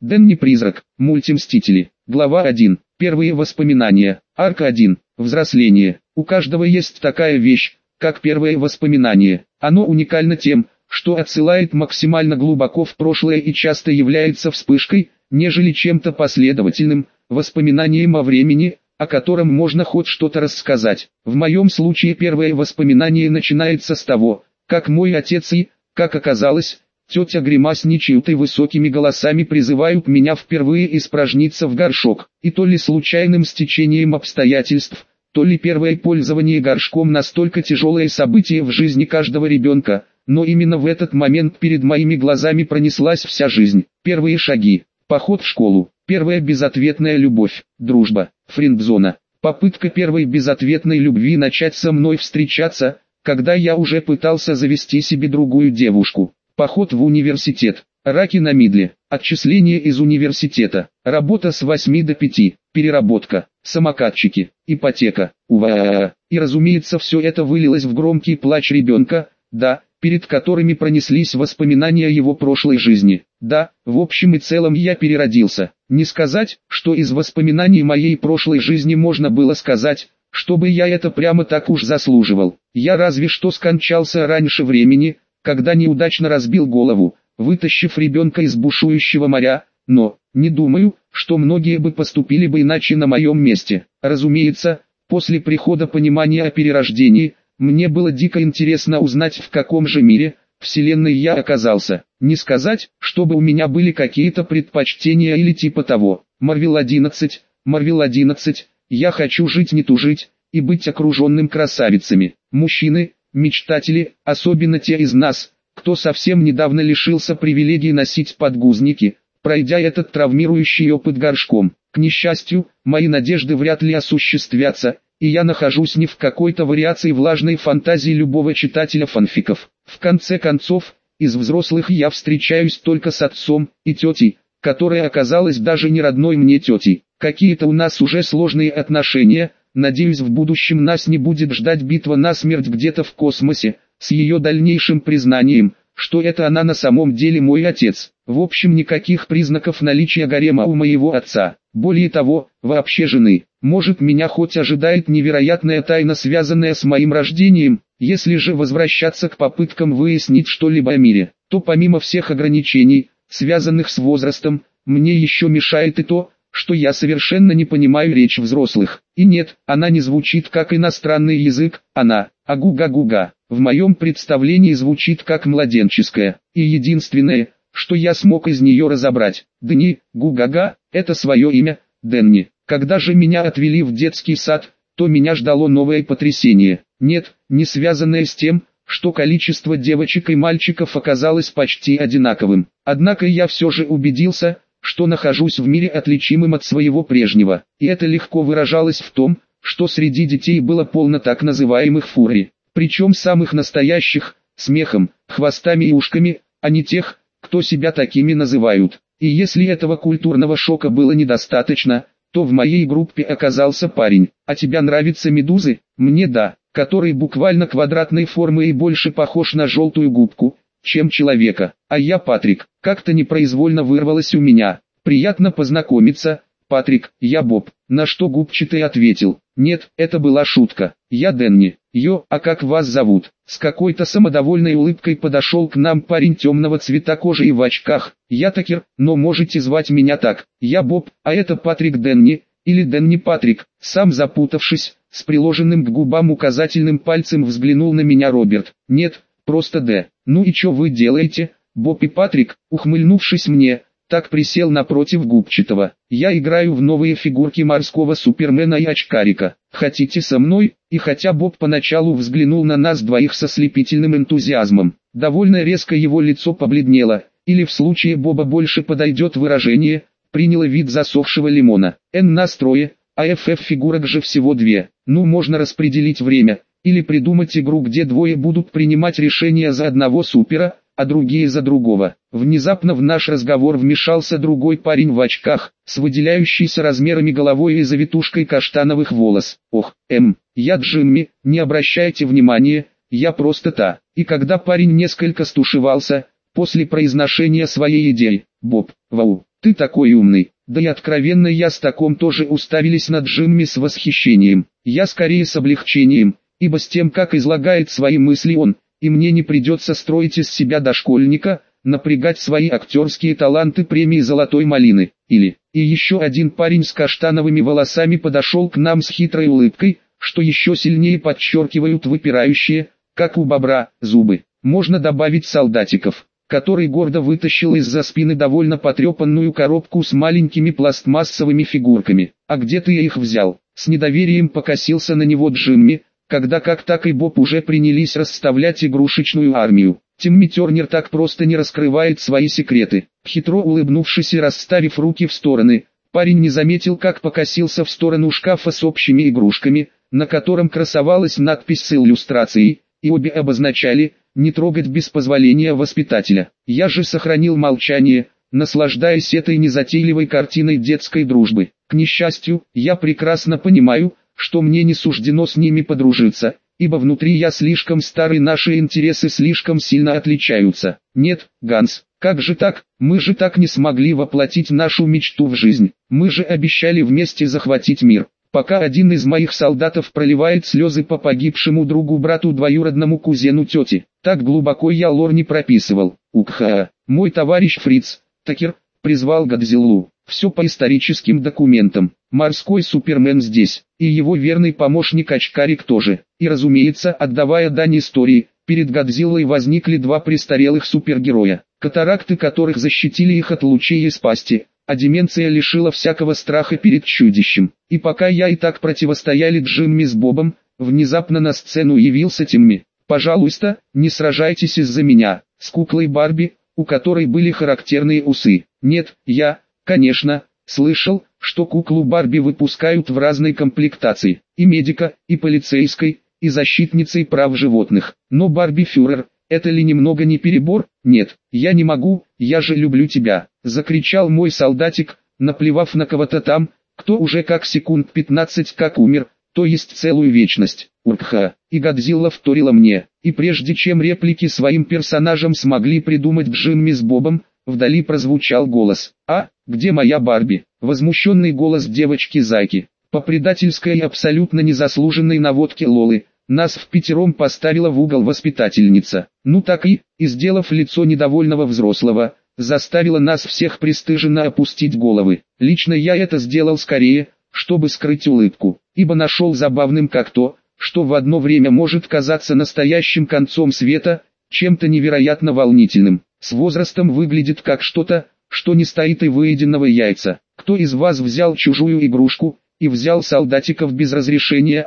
Дэнни-призрак. Мультимстители. Глава 1. Первые воспоминания. Арка 1. Взросление. У каждого есть такая вещь, как первое воспоминание. Оно уникально тем, что отсылает максимально глубоко в прошлое и часто является вспышкой, нежели чем-то последовательным, воспоминанием о времени, о котором можно хоть что-то рассказать. В моем случае первое воспоминание начинается с того, как мой отец и, как оказалось, тетя Грима с нечьими высокими голосами призывают меня впервые испражниться в горшок. И то ли случайным стечением обстоятельств, то ли первое пользование горшком настолько тяжелое событие в жизни каждого ребенка, но именно в этот момент перед моими глазами пронеслась вся жизнь. Первые шаги, поход в школу, первая безответная любовь, дружба, френдзона, попытка первой безответной любви начать со мной встречаться, когда я уже пытался завести себе другую девушку, поход в университет, раки на мидле, отчисление из университета, работа с 8 до 5, переработка, самокатчики, ипотека, УВА. И разумеется все это вылилось в громкий плач ребенка, да, перед которыми пронеслись воспоминания его прошлой жизни. Да, в общем и целом я переродился. Не сказать, что из воспоминаний моей прошлой жизни можно было сказать, чтобы я это прямо так уж заслуживал. Я разве что скончался раньше времени, когда неудачно разбил голову, вытащив ребенка из бушующего моря, но, не думаю, что многие бы поступили бы иначе на моем месте. Разумеется, после прихода понимания о перерождении, мне было дико интересно узнать, в каком же мире, вселенной я оказался. Не сказать, чтобы у меня были какие-то предпочтения или типа того. Марвел 11, я хочу жить не тужить, и быть окруженным красавицами. Мужчины, мечтатели, особенно те из нас, кто совсем недавно лишился привилегии носить подгузники, пройдя этот травмирующий опыт горшком. К несчастью, мои надежды вряд ли осуществятся, и я нахожусь не в какой-то вариации влажной фантазии любого читателя фанфиков. В конце концов, из взрослых я встречаюсь только с отцом и тетей, которая оказалась даже не родной мне тетей. Какие-то у нас уже сложные отношения, надеюсь в будущем нас не будет ждать битва насмерть где-то в космосе, с ее дальнейшим признанием, что это она на самом деле мой отец. В общем, никаких признаков наличия гарема у моего отца. Более того, вообще жены. Может, меня хоть ожидает невероятная тайна, связанная с моим рождением. Если же возвращаться к попыткам выяснить что-либо о мире, то помимо всех ограничений, связанных с возрастом, мне еще мешает и то, что я совершенно не понимаю речь взрослых. И нет, она не звучит как иностранный язык, она, агуга-гуга, в моем представлении звучит как младенческая. И единственное, что я смог из нее разобрать, Дни, гугага, это свое имя, Дэнни. Когда же меня отвели в детский сад, то меня ждало новое потрясение. Нет, не связанное с тем, что количество девочек и мальчиков оказалось почти одинаковым. Однако я все же убедился, что нахожусь в мире отличимым от своего прежнего. И это легко выражалось в том, что среди детей было полно так называемых фурри. Причем самых настоящих, с мехом, хвостами и ушками, а не тех, кто себя такими называют. И если этого культурного шока было недостаточно, то в моей группе оказался парень. А тебе нравятся медузы? Мне да, который буквально квадратной формы и больше похож на желтую губку, чем человека. А я Патрик, как-то непроизвольно вырвалось у меня. Приятно познакомиться, Патрик, я Боб. На что губчатый ответил: нет, это была шутка. Я Дэнни. Йо, а как вас зовут? С какой-то самодовольной улыбкой подошел к нам парень темного цвета кожи и в очках. Я Такер, но можете звать меня так. Я Боб, а это Патрик Дэнни, или Дэнни Патрик. Сам запутавшись, с приложенным к губам указательным пальцем взглянул на меня Роберт. Нет, просто Д. Ну и что вы делаете, Боб и Патрик? Ухмыльнувшись мне, так присел напротив губчатого. Я играю в новые фигурки морского супермена и очкарика. Хотите со мной? И хотя Боб поначалу взглянул на нас двоих со слепительным энтузиазмом, довольно резко его лицо побледнело, или в случае Боба больше подойдет выражение, приняло вид засохшего лимона. Н настрое, а FF фигурок же всего две. Ну можно распределить время, или придумать игру, где двое будут принимать решения за одного супера, а другие за другого. Внезапно в наш разговор вмешался другой парень в очках, с выделяющейся размерами головой и завитушкой каштановых волос. Ох, я Джимми, не обращайте внимания, я просто та. И когда парень несколько стушевался, после произношения своей идеи: Боб, вау, ты такой умный. Да и откровенно я с таком тоже уставились на Джимми с восхищением. Я скорее с облегчением, ибо с тем, как излагает свои мысли он, и мне не придется строить из себя дошкольника, напрягать свои актерские таланты премии «Золотой малины». И еще один парень с каштановыми волосами подошел к нам с хитрой улыбкой, что еще сильнее подчеркивают выпирающие, как у бобра, зубы. Можно добавить солдатиков, который гордо вытащил из-за спины довольно потрепанную коробку с маленькими пластмассовыми фигурками. «А где ты их взял?» С недоверием покосился на него Джимми, когда как так и Боб уже принялись расставлять игрушечную армию. Тимми Тернер так просто не раскрывает свои секреты. Хитро улыбнувшись и расставив руки в стороны, парень не заметил, как покосился в сторону шкафа с общими игрушками, на котором красовалась надпись с иллюстрацией, и обе обозначали «не трогать без позволения воспитателя». Я же сохранил молчание, наслаждаясь этой незатейливой картиной детской дружбы. К несчастью, я прекрасно понимаю, что мне не суждено с ними подружиться, ибо внутри я слишком старый, наши интересы слишком сильно отличаются. Нет, Ганс, как же так, мы же так не смогли воплотить нашу мечту в жизнь, мы же обещали вместе захватить мир. Пока один из моих солдатов проливает слезы по погибшему другу, брату, двоюродному кузену тети, так глубоко я лор не прописывал. Укха, мой товарищ Фриц Такер призвал Годзиллу. Все по историческим документам. Морской Супермен здесь, и его верный помощник Очкарик тоже. И разумеется, отдавая дань истории, перед Годзиллой возникли два престарелых супергероя, катаракты которых защитили их от лучей из пасти, а деменция лишила всякого страха перед чудищем. И пока я и так противостояли Джимми с Бобом, внезапно на сцену явился Тимми. «Пожалуйста, не сражайтесь из-за меня», с куклой Барби, у которой были характерные усы. Нет, я, конечно, слышал, что куклу Барби выпускают в разной комплектации, и медика, и полицейской, и защитницей прав животных. Но Барби фюрер, это ли немного не перебор? Нет, я не могу, я же люблю тебя, закричал мой солдатик, наплевав на кого-то там, кто уже как секунд 15 как умер, то есть целую вечность. Уркха, и Годзилла вторила мне, и прежде чем реплики своим персонажам смогли придумать Джимми с Бобом, вдали прозвучал голос. «А, где моя Барби?» Возмущенный голос девочки-зайки. По предательской и абсолютно незаслуженной наводке Лолы, нас впятером поставила в угол воспитательница. Ну так и, сделав лицо недовольного взрослого, заставила нас всех пристыженно опустить головы. Лично я это сделал скорее, чтобы скрыть улыбку, ибо нашел забавным как то, что в одно время может казаться настоящим концом света, чем-то невероятно волнительным. С возрастом выглядит как что-то, что не стоит и выеденного яйца. Кто из вас взял чужую игрушку, и взял солдатиков без разрешения,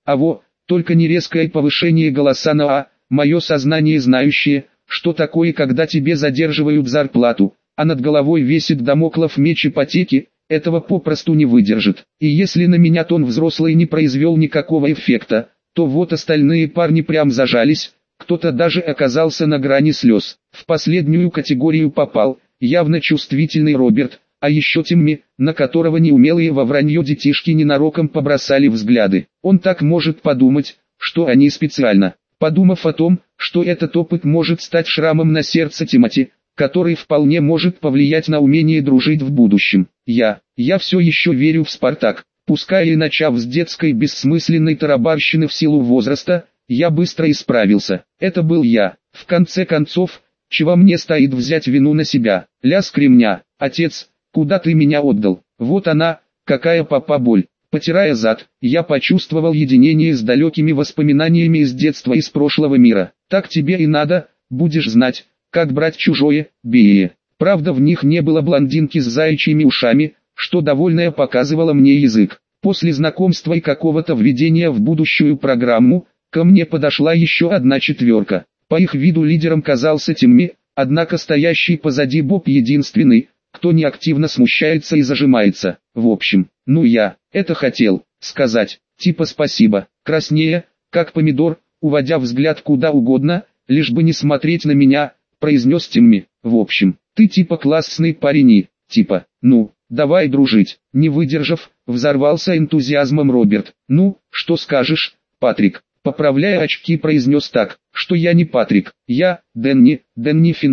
только не резкое повышение голоса на мое сознание знающее, что такое, когда тебе задерживают зарплату, а над головой висит дамоклов меч ипотеки, этого попросту не выдержит. И если на меня тон взрослый не произвел никакого эффекта, то вот остальные парни прям зажались, кто-то даже оказался на грани слез. В последнюю категорию попал, явно чувствительный Роберт, а еще Тимми, на которого неумелые во вранье детишки ненароком побросали взгляды. Он так может подумать, что они специально. Подумав о том, что этот опыт может стать шрамом на сердце Тимоти, который вполне может повлиять на умение дружить в будущем. Я все еще верю в Спартак. Пускай и начав с детской бессмысленной тарабарщины в силу возраста, я быстро исправился. Это был я. В конце концов, чего мне стоит взять вину на себя? Лязг ремня. Отец, куда ты меня отдал? Вот она, какая папа боль. Потирая зад, я почувствовал единение с далекими воспоминаниями из детства, из прошлого мира. Так тебе и надо, будешь знать, как брать чужое, бее. Правда, в них не было блондинки с заячьими ушами, что довольная показывала мне язык. После знакомства и какого-то введения в будущую программу, ко мне подошла еще одна четверка. По их виду лидером казался Тимми, однако стоящий позади Боб единственный, кто неактивно смущается и зажимается. В общем, я это хотел сказать, типа спасибо, краснея, как помидор, уводя взгляд куда угодно, лишь бы не смотреть на меня, произнес Тимми. В общем, ты типа классный парень и, типа, давай дружить. Не выдержав, взорвался энтузиазмом Роберт. Что скажешь, Патрик? Поправляя очки, произнес так, что я не Патрик, я, Дэнни Финтон.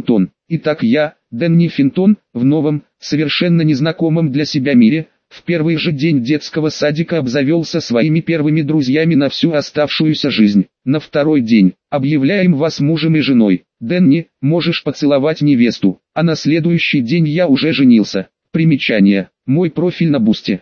Итак, я, Дэнни Финтон, в новом, совершенно незнакомом для себя мире, в первый же день детского садика обзавелся своими первыми друзьями на всю оставшуюся жизнь. На второй день, объявляем вас мужем и женой. Дэнни, можешь поцеловать невесту. А на следующий день я уже женился. Примечание. Мой профиль на Бусте.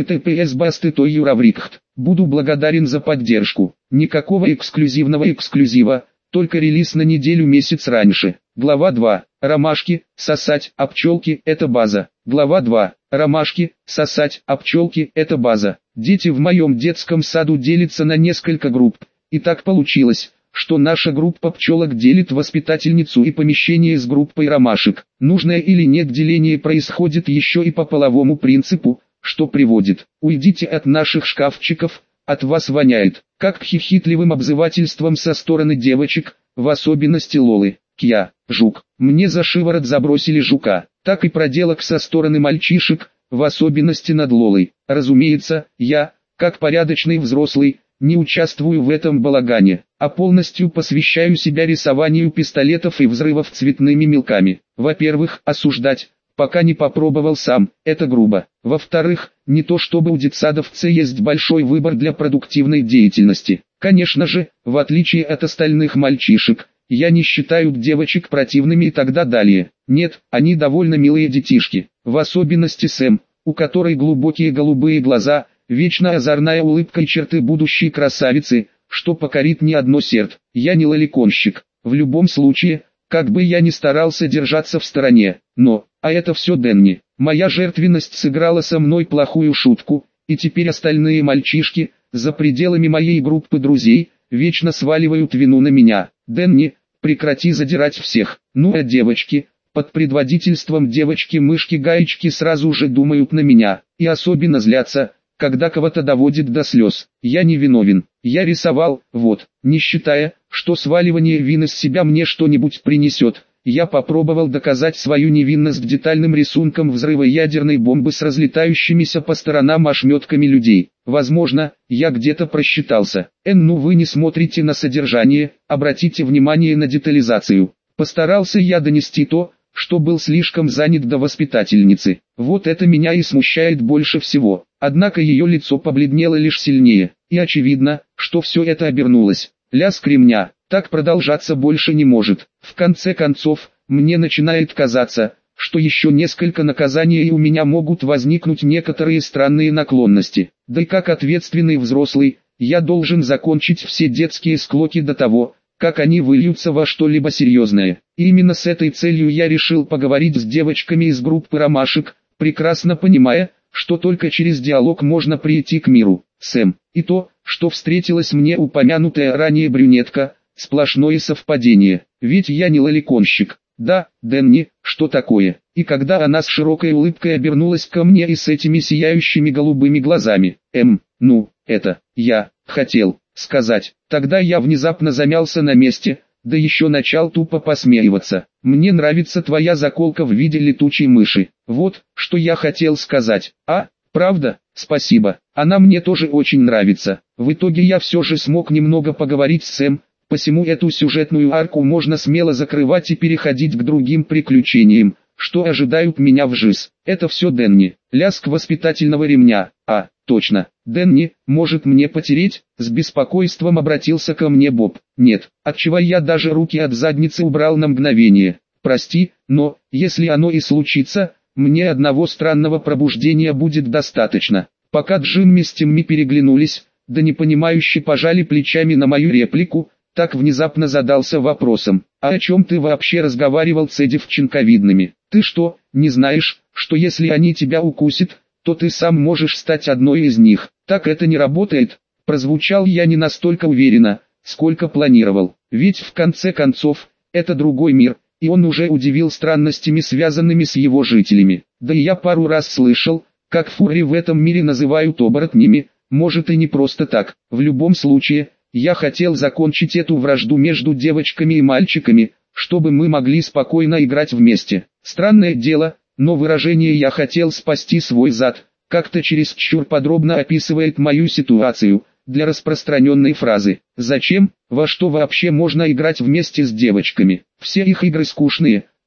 https://bastet.io/ravrikt. Буду благодарен за поддержку. Никакого эксклюзивного эксклюзива, только релиз на неделю-месяц раньше. Глава 2. Ромашки, сосать, а пчелки – это база. Глава 2. Ромашки, сосать, а пчелки – это база. Дети в моем детском саду делятся на несколько групп. И так получилось, что наша группа пчелок делит воспитательницу и помещение с группой ромашек. Нужное или нет деление происходит еще и по половому принципу, что приводит: уйдите от наших шкафчиков, от вас воняет, как к хихитливым обзывательствам со стороны девочек, в особенности Лолы. Кья, жук, мне за шиворот забросили жука, так и проделок со стороны мальчишек, в особенности над Лолой. Разумеется, я, как порядочный взрослый, не участвую в этом балагане, а полностью посвящаю себя рисованию пистолетов и взрывов цветными мелками. Во-первых, осуждать, пока не попробовал сам, это грубо. Во-вторых, не то чтобы у детсадовца есть большой выбор для продуктивной деятельности. Конечно же, в отличие от остальных мальчишек, я не считаю девочек противными и так далее. Нет, они довольно милые детишки, в особенности Сэм, у которой глубокие голубые глаза, вечно озорная улыбка и черты будущей красавицы, что покорит не одно сердце. Я не лоликонщик, в любом случае, как бы я ни старался держаться в стороне, но, а это все Дэнни. Моя жертвенность сыграла со мной плохую шутку, и теперь остальные мальчишки, за пределами моей группы друзей, вечно сваливают вину на меня. Дэнни, прекрати задирать всех. Ну а девочки, под предводительством девочки-мышки-гаечки сразу же думают на меня, и особенно злятся, когда кого-то доводит до слез. Я не виновен, я рисовал, вот, не считая, что сваливание вины с себя мне что-нибудь принесет. Я попробовал доказать свою невинность детальным рисунком взрыва ядерной бомбы с разлетающимися по сторонам ошметками людей. Возможно, я где-то просчитался. Ну вы не смотрите на содержание, обратите внимание на детализацию. Постарался я донести то, что был слишком занят до воспитательницы. Вот это меня и смущает больше всего. Однако ее лицо побледнело лишь сильнее, и очевидно, что все это обернулось. Лязг ремня. Так продолжаться больше не может. В конце концов, мне начинает казаться, что еще несколько наказаний и у меня могут возникнуть некоторые странные наклонности. Да и как ответственный взрослый, я должен закончить все детские склоки до того, как они выльются во что-либо серьезное. И именно с этой целью я решил поговорить с девочками из группы ромашек, прекрасно понимая, что только через диалог можно прийти к миру. Сэм, и то, что встретилась мне упомянутая ранее брюнетка, сплошное совпадение, ведь я не лоликонщик. Да, Дэнни, что такое? И когда она с широкой улыбкой обернулась ко мне и с этими сияющими голубыми глазами, ну, это, я, хотел сказать. Тогда я внезапно замялся на месте, да еще начал тупо посмеиваться. Мне нравится твоя заколка в виде летучей мыши. Вот, что я хотел сказать. А, правда? Спасибо. Она мне тоже очень нравится. В итоге я все же смог немного поговорить с Сэм, посему эту сюжетную арку можно смело закрывать и переходить к другим приключениям, что ожидают меня в ЖИС. Это все Дэнни. Лязг воспитательного ремня. А, точно. Дэнни, может мне потереть? С беспокойством обратился ко мне Боб. Нет, отчего я даже руки от задницы убрал на мгновение. Прости, но, если оно и случится, мне одного странного пробуждения будет достаточно. Пока Джимми с Тимми переглянулись, да непонимающе пожали плечами на мою реплику, так внезапно задался вопросом: а о чем ты вообще разговаривал с девчонковидными? Ты что, не знаешь, что если они тебя укусят, то ты сам можешь стать одной из них? Так это не работает. Прозвучал я не настолько уверенно, сколько планировал. Ведь в конце концов, это другой мир, и он уже удивил странностями, связанными с его жителями. Да и я пару раз слышал, как фурри в этом мире называют оборотнями, может и не просто так. В любом случае, я хотел закончить эту вражду между девочками и мальчиками, чтобы мы могли спокойно играть вместе. Странное дело, но выражение «я хотел спасти свой зад» как-то чересчур подробно описывает мою ситуацию, для распространенной фразы. Зачем, во что вообще можно играть вместе с девочками? Все их игры скучные,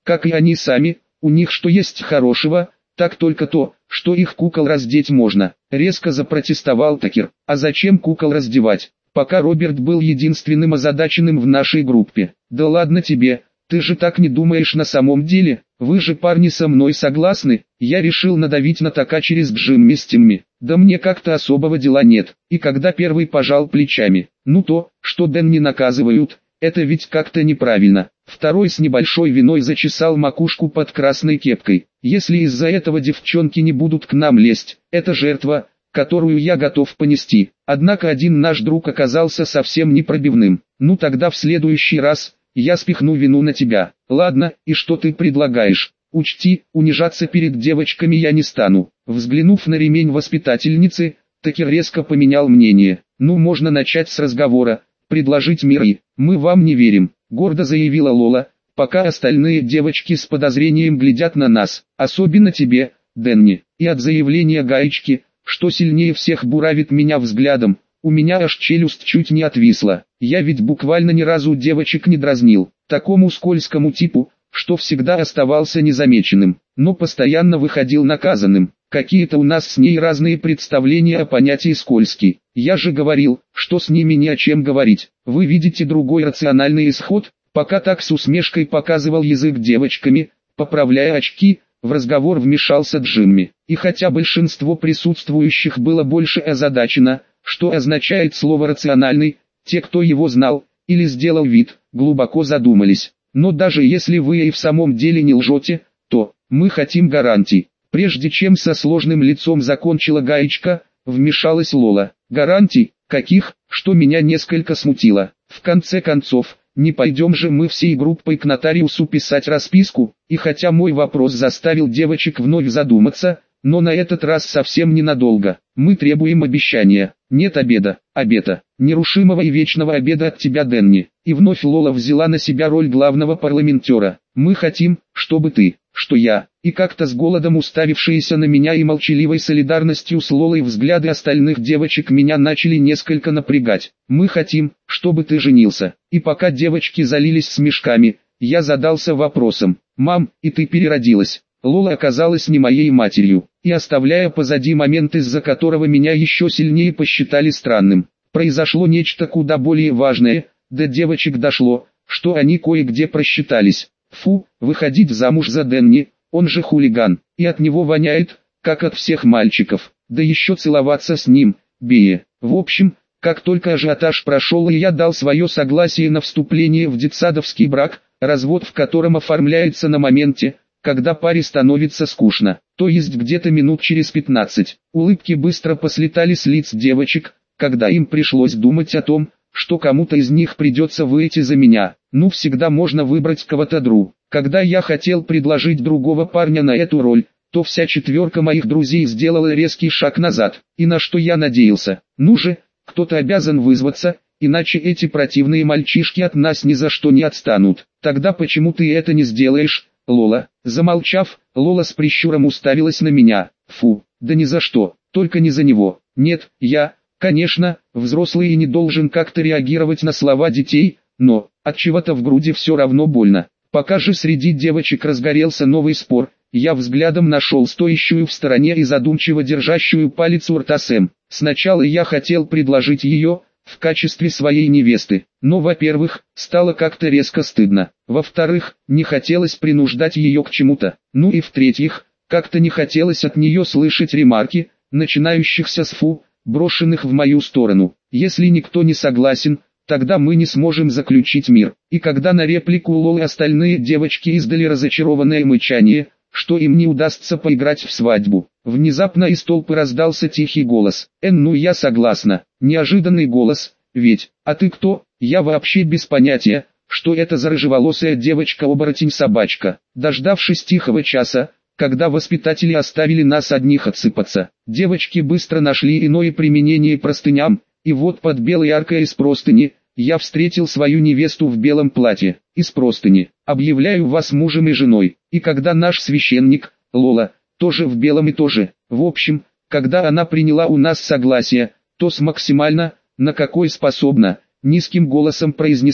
как и они сами, у них что есть хорошего, так только то, что их кукол раздеть можно. Резко запротестовал Такер. А зачем кукол раздевать? Пока Роберт был единственным озадаченным в нашей группе. Да ладно тебе, ты же так не думаешь на самом деле, вы же парни со мной согласны? Я решил надавить на Така через Джимми с Тимми. Да мне как-то особого дела нет. И когда первый пожал плечами, ну то, что Дэн не наказывают, это ведь как-то неправильно. Второй с небольшой виной зачесал макушку под красной кепкой. Если из-за этого девчонки не будут к нам лезть, это жертва, которую я готов понести. Однако один наш друг оказался совсем непробивным. Ну тогда в следующий раз я спихну вину на тебя. Ладно, и что ты предлагаешь? Учти, унижаться перед девочками я не стану. Взглянув на ремень воспитательницы, Такер резко поменял мнение. Ну можно начать с разговора, предложить мир и «мы вам не верим», гордо заявила Лола, пока остальные девочки с подозрением глядят на нас, особенно тебе, Дэнни. И от заявления Гаечки, что сильнее всех буравит меня взглядом, у меня аж челюсть чуть не отвисла. Я ведь буквально ни разу девочек не дразнил, такому скользкому типу, что всегда оставался незамеченным, но постоянно выходил наказанным. Какие-то у нас с ней разные представления о понятии «скользкий». Я же говорил, что с ними не о чем говорить. Вы видите другой рациональный исход? Пока так с усмешкой показывал язык девочками, поправляя очки, в разговор вмешался Джимми. И хотя большинство присутствующих было больше озадачено, что означает слово «рациональный», те, кто его знал, или сделал вид, глубоко задумались. Но даже если вы и в самом деле не лжете, то мы хотим гарантий. Прежде чем со сложным лицом закончила Гаечка, вмешалась Лола. Гарантий? Каких? Что меня несколько смутило. В конце концов, не пойдем же мы всей группой к нотариусу писать расписку? И хотя мой вопрос заставил девочек вновь задуматься, но на этот раз совсем ненадолго. Мы требуем обещания. Нет обеда, обета, нерушимого и вечного обеда от тебя, Дэнни. И вновь Лола взяла на себя роль главного парламентера. Мы хотим, чтобы ты, что я, и как-то с голодом уставившиеся на меня и молчаливой солидарностью с Лолой взгляды остальных девочек меня начали несколько напрягать. Мы хотим, чтобы ты женился. И пока девочки залились смешками, я задался вопросом. Мам, и ты переродилась? Лола оказалась не моей матерью, и оставляя позади момент, из-за которого меня еще сильнее посчитали странным, произошло нечто куда более важное, до девочек дошло, что они кое-где просчитались. Фу, выходить замуж за Дэнни, он же хулиган, и от него воняет, как от всех мальчиков, да еще целоваться с ним, бея. В общем, как только ажиотаж прошел и я дал свое согласие на вступление в детсадовский брак, развод в котором оформляется на моменте, когда паре становится скучно, то есть где-то минут через 15. Улыбки быстро послетали с лиц девочек, когда им пришлось думать о том, что кому-то из них придется выйти за меня. Ну всегда можно выбрать кого-то другого. Когда я хотел предложить другого парня на эту роль, то вся четверка моих друзей сделала резкий шаг назад. И на что я надеялся? Ну же, кто-то обязан вызваться, иначе эти противные мальчишки от нас ни за что не отстанут. Тогда почему ты это не сделаешь, Лола? Замолчав, Лола с прищуром уставилась на меня. Фу, да ни за что, только не за него. Нет, я, конечно, взрослый и не должен как-то реагировать на слова детей, но от чего-то в груди все равно больно. Пока же среди девочек разгорелся новый спор, я взглядом нашел стоящую в стороне и задумчиво держащую палец у рта Сэм. Сначала я хотел предложить ее в качестве своей невесты, но, во-первых, стало как-то резко стыдно, во-вторых, не хотелось принуждать ее к чему-то, ну и в-третьих, как-то не хотелось от нее слышать ремарки, начинающихся с «фу», брошенных в мою сторону. Если никто не согласен, тогда мы не сможем заключить мир. И когда на реплику Лолы остальные девочки издали разочарованное мычание, что им не удастся поиграть в свадьбу, внезапно из толпы раздался тихий голос. Ну я согласна. Неожиданный голос, ведь, а ты кто? Я вообще без понятия, что это за рыжеволосая девочка-оборотень-собачка. Дождавшись тихого часа, когда воспитатели оставили нас одних отсыпаться, девочки быстро нашли иное применение простыням, и вот под белой аркой из простыни, я встретил свою невесту в белом платье. Из простыни, объявляю вас мужем и женой. И когда наш священник, Лола, тоже в белом и тоже, в общем, когда она приняла у нас согласие, то с максимально, на какой способна, низким голосом произнесла: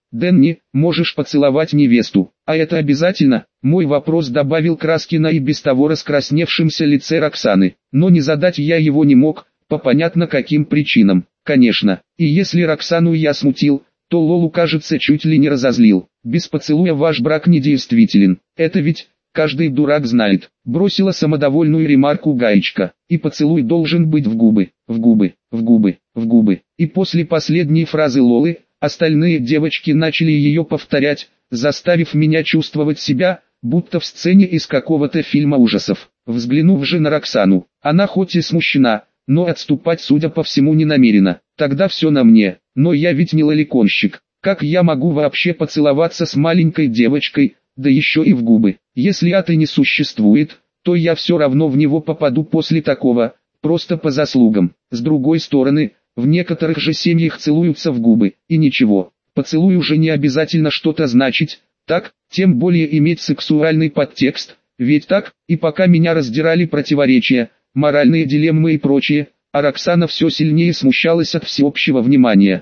Дэнни, можешь поцеловать невесту, а это обязательно? Мой вопрос добавил краски на и без того раскрасневшемся лице Роксаны, но не задать я его не мог, по понятно каким причинам. Конечно, и если Роксану я смутил, то Лолу, кажется, чуть ли не разозлил. Без поцелуя ваш брак недействителен, это ведь... Каждый дурак знает, бросила самодовольную ремарку Гаечка, и поцелуй должен быть в губы, в губы, в губы, в губы. И после последней фразы Лолы, остальные девочки начали ее повторять, заставив меня чувствовать себя, будто в сцене из какого-то фильма ужасов. Взглянув же на Роксану, она хоть и смущена, но отступать, судя по всему, не намерена. Тогда все на мне, но я ведь не лоликонщик, как я могу вообще поцеловаться с маленькой девочкой, да еще и в губы? Если ада не существует, то я все равно в него попаду после такого, просто по заслугам. С другой стороны, в некоторых же семьях целуются в губы, и ничего, поцелуй уже не обязательно что-то значить, так, тем более иметь сексуальный подтекст, ведь так, и пока меня раздирали противоречия, моральные дилеммы и прочее, а Роксана все сильнее смущалась от всеобщего внимания.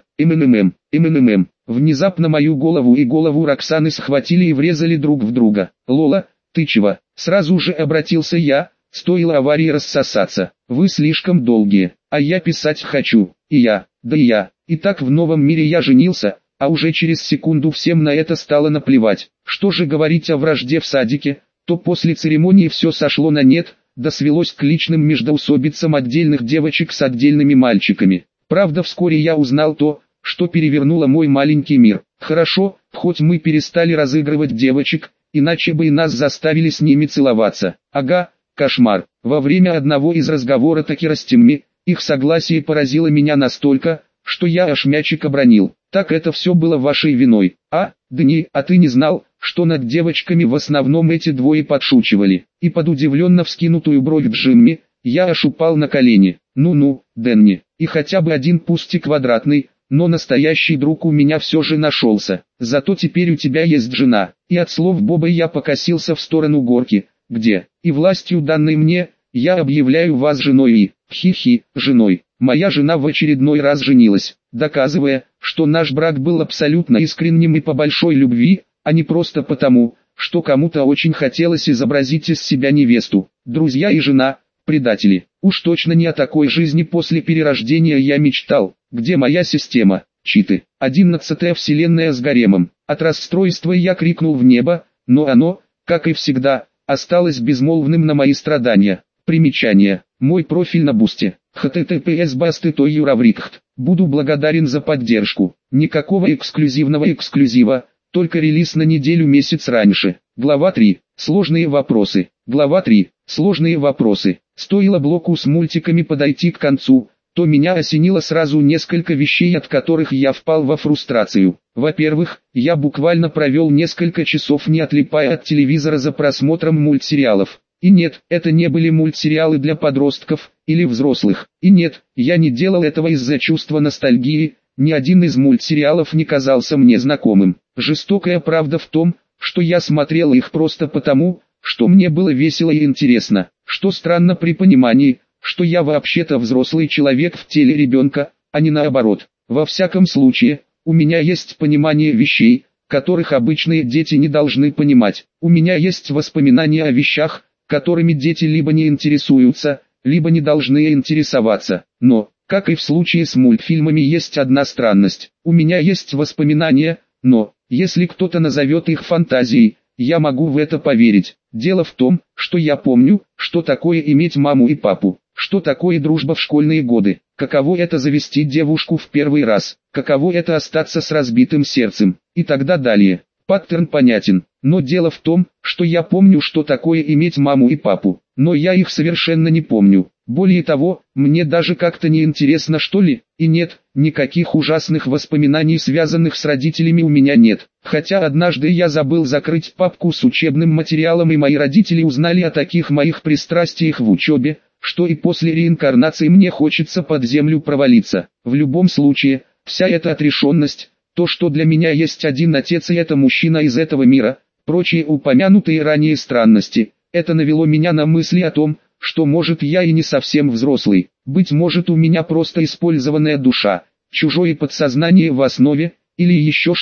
МММ. Внезапно мою голову и голову Роксаны схватили и врезали друг в друга. «Лола, ты чего?» Сразу же обратился я, стоило аварии рассосаться. «Вы слишком долгие, а я писать хочу. И я, да и я. И так в новом мире я женился, а уже через секунду всем на это стало наплевать. Что же говорить о вражде в садике, то после церемонии все сошло на нет, да свелось к личным междоусобицам отдельных девочек с отдельными мальчиками. Правда, вскоре я узнал то, что перевернуло мой маленький мир. Хорошо, хоть мы перестали разыгрывать девочек, иначе бы и нас заставили с ними целоваться. Ага, кошмар. Во время одного из разговоров таки растемми, их согласие поразило меня настолько, что я аж мячик обронил. Так это все было вашей виной. Дни, а ты не знал, что над девочками в основном эти двое подшучивали. И под удивленно вскинутую бровь Джимми, я аж упал на колени. Ну-ну, Дэнни, и хотя бы один пусть и квадратный, но настоящий друг у меня все же нашелся. Зато теперь у тебя есть жена. И от слов Боба я покосился в сторону горки, где, и властью данной мне, я объявляю вас женой и, женой. Моя жена в очередной раз женилась, доказывая, что наш брак был абсолютно искренним и по большой любви, а не просто потому, что кому-то очень хотелось изобразить из себя невесту. Друзья и жена, предатели. Уж точно не о такой жизни после перерождения я мечтал. Где моя система? Читы. 11-я вселенная с гаремом. От расстройства я крикнул в небо, но оно, как и всегда, осталось безмолвным на мои страдания. Примечание. Мой профиль на Бусте. https://basty.ravrikt. Буду благодарен за поддержку. Никакого эксклюзивного эксклюзива, только релиз на неделю-месяц раньше. Глава 3. Сложные вопросы. Глава 3. Сложные вопросы. Стоило блоку с мультиками подойти к концу, то меня осенило сразу несколько вещей, от которых я впал во фрустрацию. Во-первых, я буквально провел несколько часов, не отлипая от телевизора, за просмотром мультсериалов. И нет, это не были мультсериалы для подростков или взрослых. И нет, я не делал этого из-за чувства ностальгии, ни один из мультсериалов не казался мне знакомым. Жестокая правда в том, что я смотрел их просто потому, что мне было весело и интересно, что странно при понимании, что я вообще-то взрослый человек в теле ребенка, а не наоборот. Во всяком случае, у меня есть понимание вещей, которых обычные дети не должны понимать. У меня есть воспоминания о вещах, которыми дети либо не интересуются, либо не должны интересоваться. Но, как и в случае с мультфильмами, есть одна странность. У меня есть воспоминания, но, если кто-то назовет их фантазией, я могу в это поверить. Дело в том, что я помню, что такое иметь маму и папу, что такое дружба в школьные годы, каково это завести девушку в первый раз, каково это остаться с разбитым сердцем, и тогда далее. Паттерн понятен, но дело в том, что я помню, что такое иметь маму и папу, но я их совершенно не помню. Более того, мне даже как-то не интересно, что ли, и нет, никаких ужасных воспоминаний, связанных с родителями, у меня нет. Хотя однажды я забыл закрыть папку с учебным материалом, и мои родители узнали о таких моих пристрастиях в учебе, что и после реинкарнации мне хочется под землю провалиться. В любом случае, вся эта отрешенность, то, что для меня есть один отец и это мужчина из этого мира, прочие упомянутые ранее странности, это навело меня на мысли о том, что может я и не совсем взрослый, быть может у меня просто использованная душа, чужое подсознание в основе, или еще что.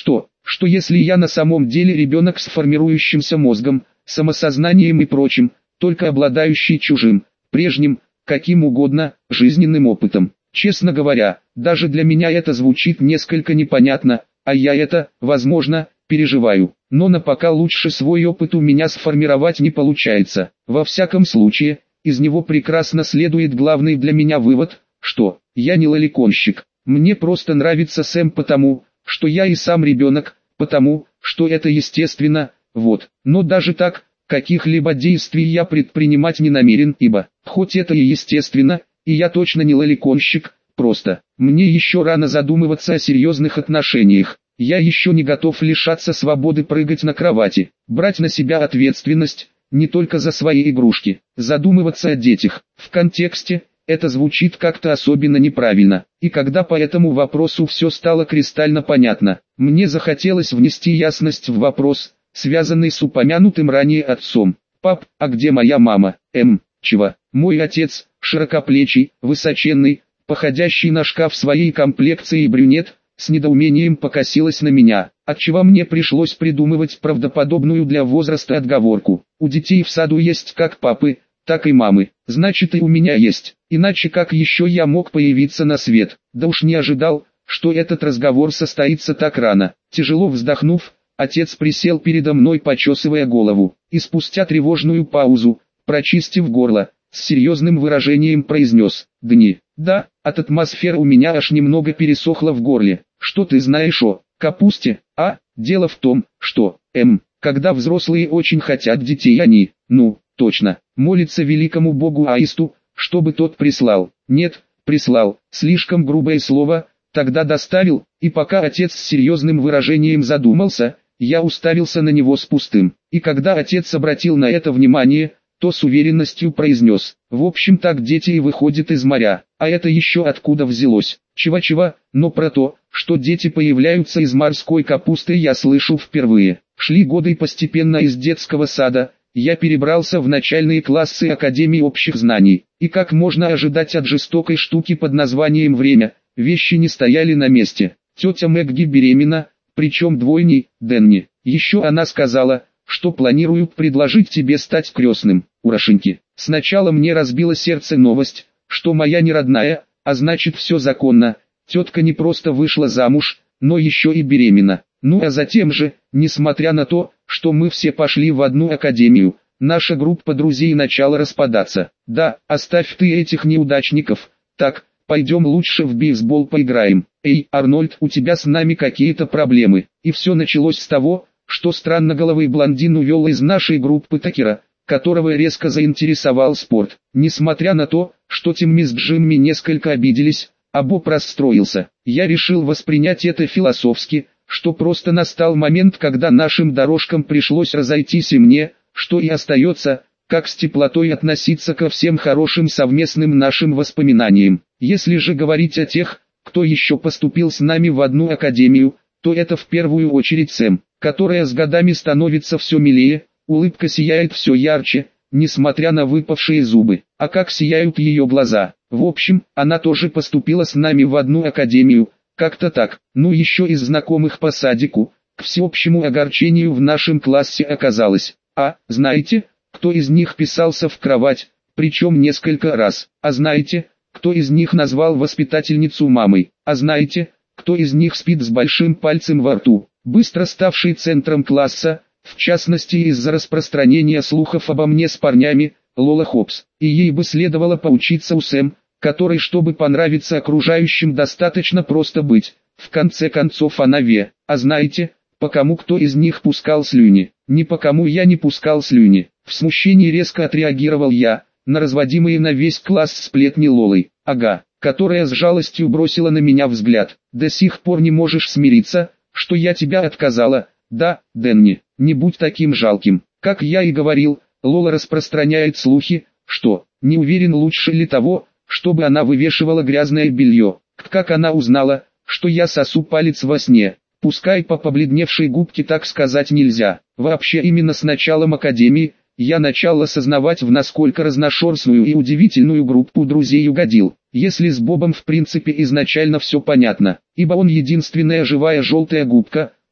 что если я на самом деле ребенок с формирующимся мозгом, самосознанием и прочим, только обладающий чужим, прежним, каким угодно, жизненным опытом. Честно говоря, даже для меня это звучит несколько непонятно, а я это, возможно, переживаю. Но на пока лучше свой опыт у меня сформировать не получается. Во всяком случае, из него прекрасно следует главный для меня вывод, что я не лоликонщик. Мне просто нравится Сэм потому, что я и сам ребенок, потому, что это естественно, вот. Но даже так, каких-либо действий я предпринимать не намерен, ибо, хоть это и естественно, и я точно не лоликонщик, просто, мне еще рано задумываться о серьезных отношениях. Я еще не готов лишаться свободы прыгать на кровати, брать на себя ответственность, не только за свои игрушки, задумываться о детях. В контексте, это звучит как-то особенно неправильно, и когда по этому вопросу все стало кристально понятно, мне захотелось внести ясность в вопрос, связанный с упомянутым ранее отцом. «Пап, а где моя мама?» Чего? Мой отец, широкоплечий, высоченный, походящий на шкаф своей комплекции брюнет, с недоумением покосилась на меня, отчего мне пришлось придумывать правдоподобную для возраста отговорку. У детей в саду есть как папы, так и мамы, значит и у меня есть, иначе как еще я мог появиться на свет? Да уж не ожидал, что этот разговор состоится так рано. Тяжело вздохнув, отец присел передо мной, почесывая голову, и спустя тревожную паузу, прочистив горло, с серьезным выражением произнес: «Дни». Да, от атмосферы у меня аж немного пересохло в горле. Что ты знаешь о капусте? Дело в том, что, когда взрослые очень хотят детей, они, точно, молятся великому богу Аисту, чтобы тот прислал. Нет, прислал, слишком грубое слово, тогда доставил, и пока отец с серьезным выражением задумался, я уставился на него с пустым. И когда отец обратил на это внимание, то с уверенностью произнес: «В общем, так дети и выходят из моря». А это еще откуда взялось? Чего-чего, но про то, что дети появляются из морской капусты, я слышу впервые. Шли годы, и постепенно из детского сада я перебрался в начальные классы Академии общих знаний. И как можно ожидать от жестокой штуки под названием время, вещи не стояли на месте. Тетя Мэгги беременна, причем двойней, Дэнни. Еще она сказала, что планируют предложить тебе стать крестным. Урашеньки. Сначала мне разбило сердце новость, что моя не родная, а значит все законно. Тетка не просто вышла замуж, но еще и беременна. А затем же, несмотря на то, что мы все пошли в одну академию, наша группа друзей начала распадаться. Да, оставь ты этих неудачников. Так, пойдем лучше в бейсбол поиграем. Эй, Арнольд, у тебя с нами какие-то проблемы. И все началось с того, что странноголовый блондин увел из нашей группы Такера, которого резко заинтересовал спорт. Несмотря на то, что Тимми с Джимми несколько обиделись, а Боб расстроился, я решил воспринять это философски, что просто настал момент, когда нашим дорожкам пришлось разойтись, и мне, что и остается, как с теплотой относиться ко всем хорошим совместным нашим воспоминаниям. Если же говорить о тех, кто еще поступил с нами в одну академию, то это в первую очередь Сэм, которая с годами становится все милее, улыбка сияет все ярче, несмотря на выпавшие зубы. А как сияют ее глаза. В общем, она тоже поступила с нами в одну академию, как-то так. Еще из знакомых по садику, к всеобщему огорчению в нашем классе оказалось. Знаете, кто из них писался в кровать, причем несколько раз? А знаете, кто из них назвал воспитательницу мамой? А знаете, кто из них спит с большим пальцем во рту? Быстро ставший центром класса, в частности из-за распространения слухов обо мне с парнями, Лола Хопс. И ей бы следовало поучиться у Сэм, которой, чтобы понравиться окружающим, достаточно просто быть. В конце концов она А знаете, по кому кто из них пускал слюни? Ни по кому я не пускал слюни. В смущении резко отреагировал я, на разводимые на весь класс сплетни Лолой. Которая с жалостью бросила на меня взгляд. До сих пор не можешь смириться, что я тебя отказала? Да, Дэнни, не будь таким жалким. Как я и говорил, Лола распространяет слухи, что, не уверен, лучше ли того, чтобы она вывешивала грязное белье. Как она узнала, что я сосу палец во сне? Пускай по побледневшей губке так сказать нельзя. Вообще именно с началом академии, я начал осознавать, в насколько разношерстную и удивительную группу друзей угодил. Если с Бобом в принципе изначально все понятно, ибо он единственная живая желтая губка,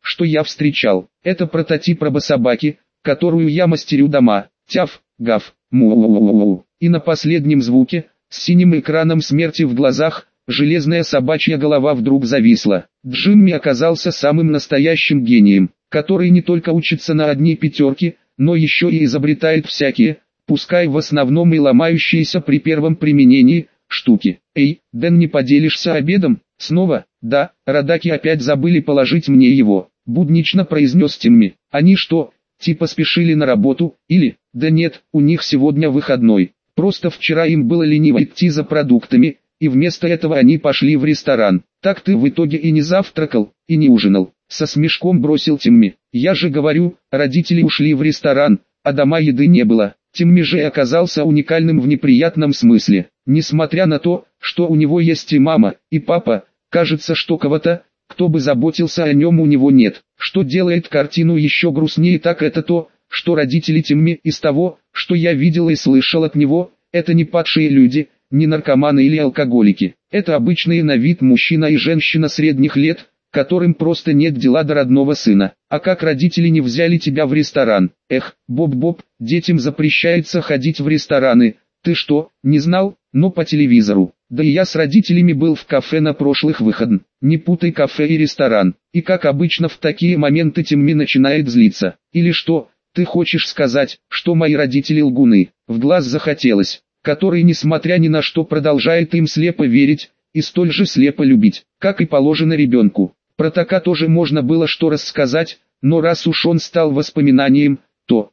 что я встречал. Это прототип робособаки, которую я мастерю дома. Тяф, гав, му. И на последнем звуке, с синим экраном смерти в глазах, железная собачья голова вдруг зависла. Джимми оказался самым настоящим гением, который не только учится на одни пятерки, но еще и изобретает всякие, пускай в основном и ломающиеся при первом применении, штуки. Эй, Дэн, не поделишься обедом? Снова? Да, родаки опять забыли положить мне его, буднично произнес Тимми. Они что, типа спешили на работу, или? Да нет, у них сегодня выходной. Просто вчера им было лениво идти за продуктами, и вместо этого они пошли в ресторан. Так ты в итоге и не завтракал, и не ужинал. Со смешком бросил Тимми. Я же говорю, родители ушли в ресторан, а дома еды не было. Тимми же оказался уникальным в неприятном смысле. Несмотря на то, что у него есть и мама, и папа, кажется, что кого-то, кто бы заботился о нем, у него нет. Что делает картину еще грустнее, так это то, что родители Тимми, из того, что я видел и слышал от него, это не падшие люди, не наркоманы или алкоголики. Это обычные на вид мужчина и женщина средних лет, которым просто нет дела до родного сына. А как родители не взяли тебя в ресторан? Эх, Боб, детям запрещается ходить в рестораны. Ты что, не знал? Но по телевизору. Да и я с родителями был в кафе на прошлых выходных. Не путай кафе и ресторан. И как обычно в такие моменты Тимми начинает злиться. Или что, ты хочешь сказать, что мои родители лгуны? В глаз захотелось. Который несмотря ни на что продолжает им слепо верить, и столь же слепо любить, как и положено ребенку. Про Така тоже можно было что рассказать, но раз уж он стал воспоминанием, то,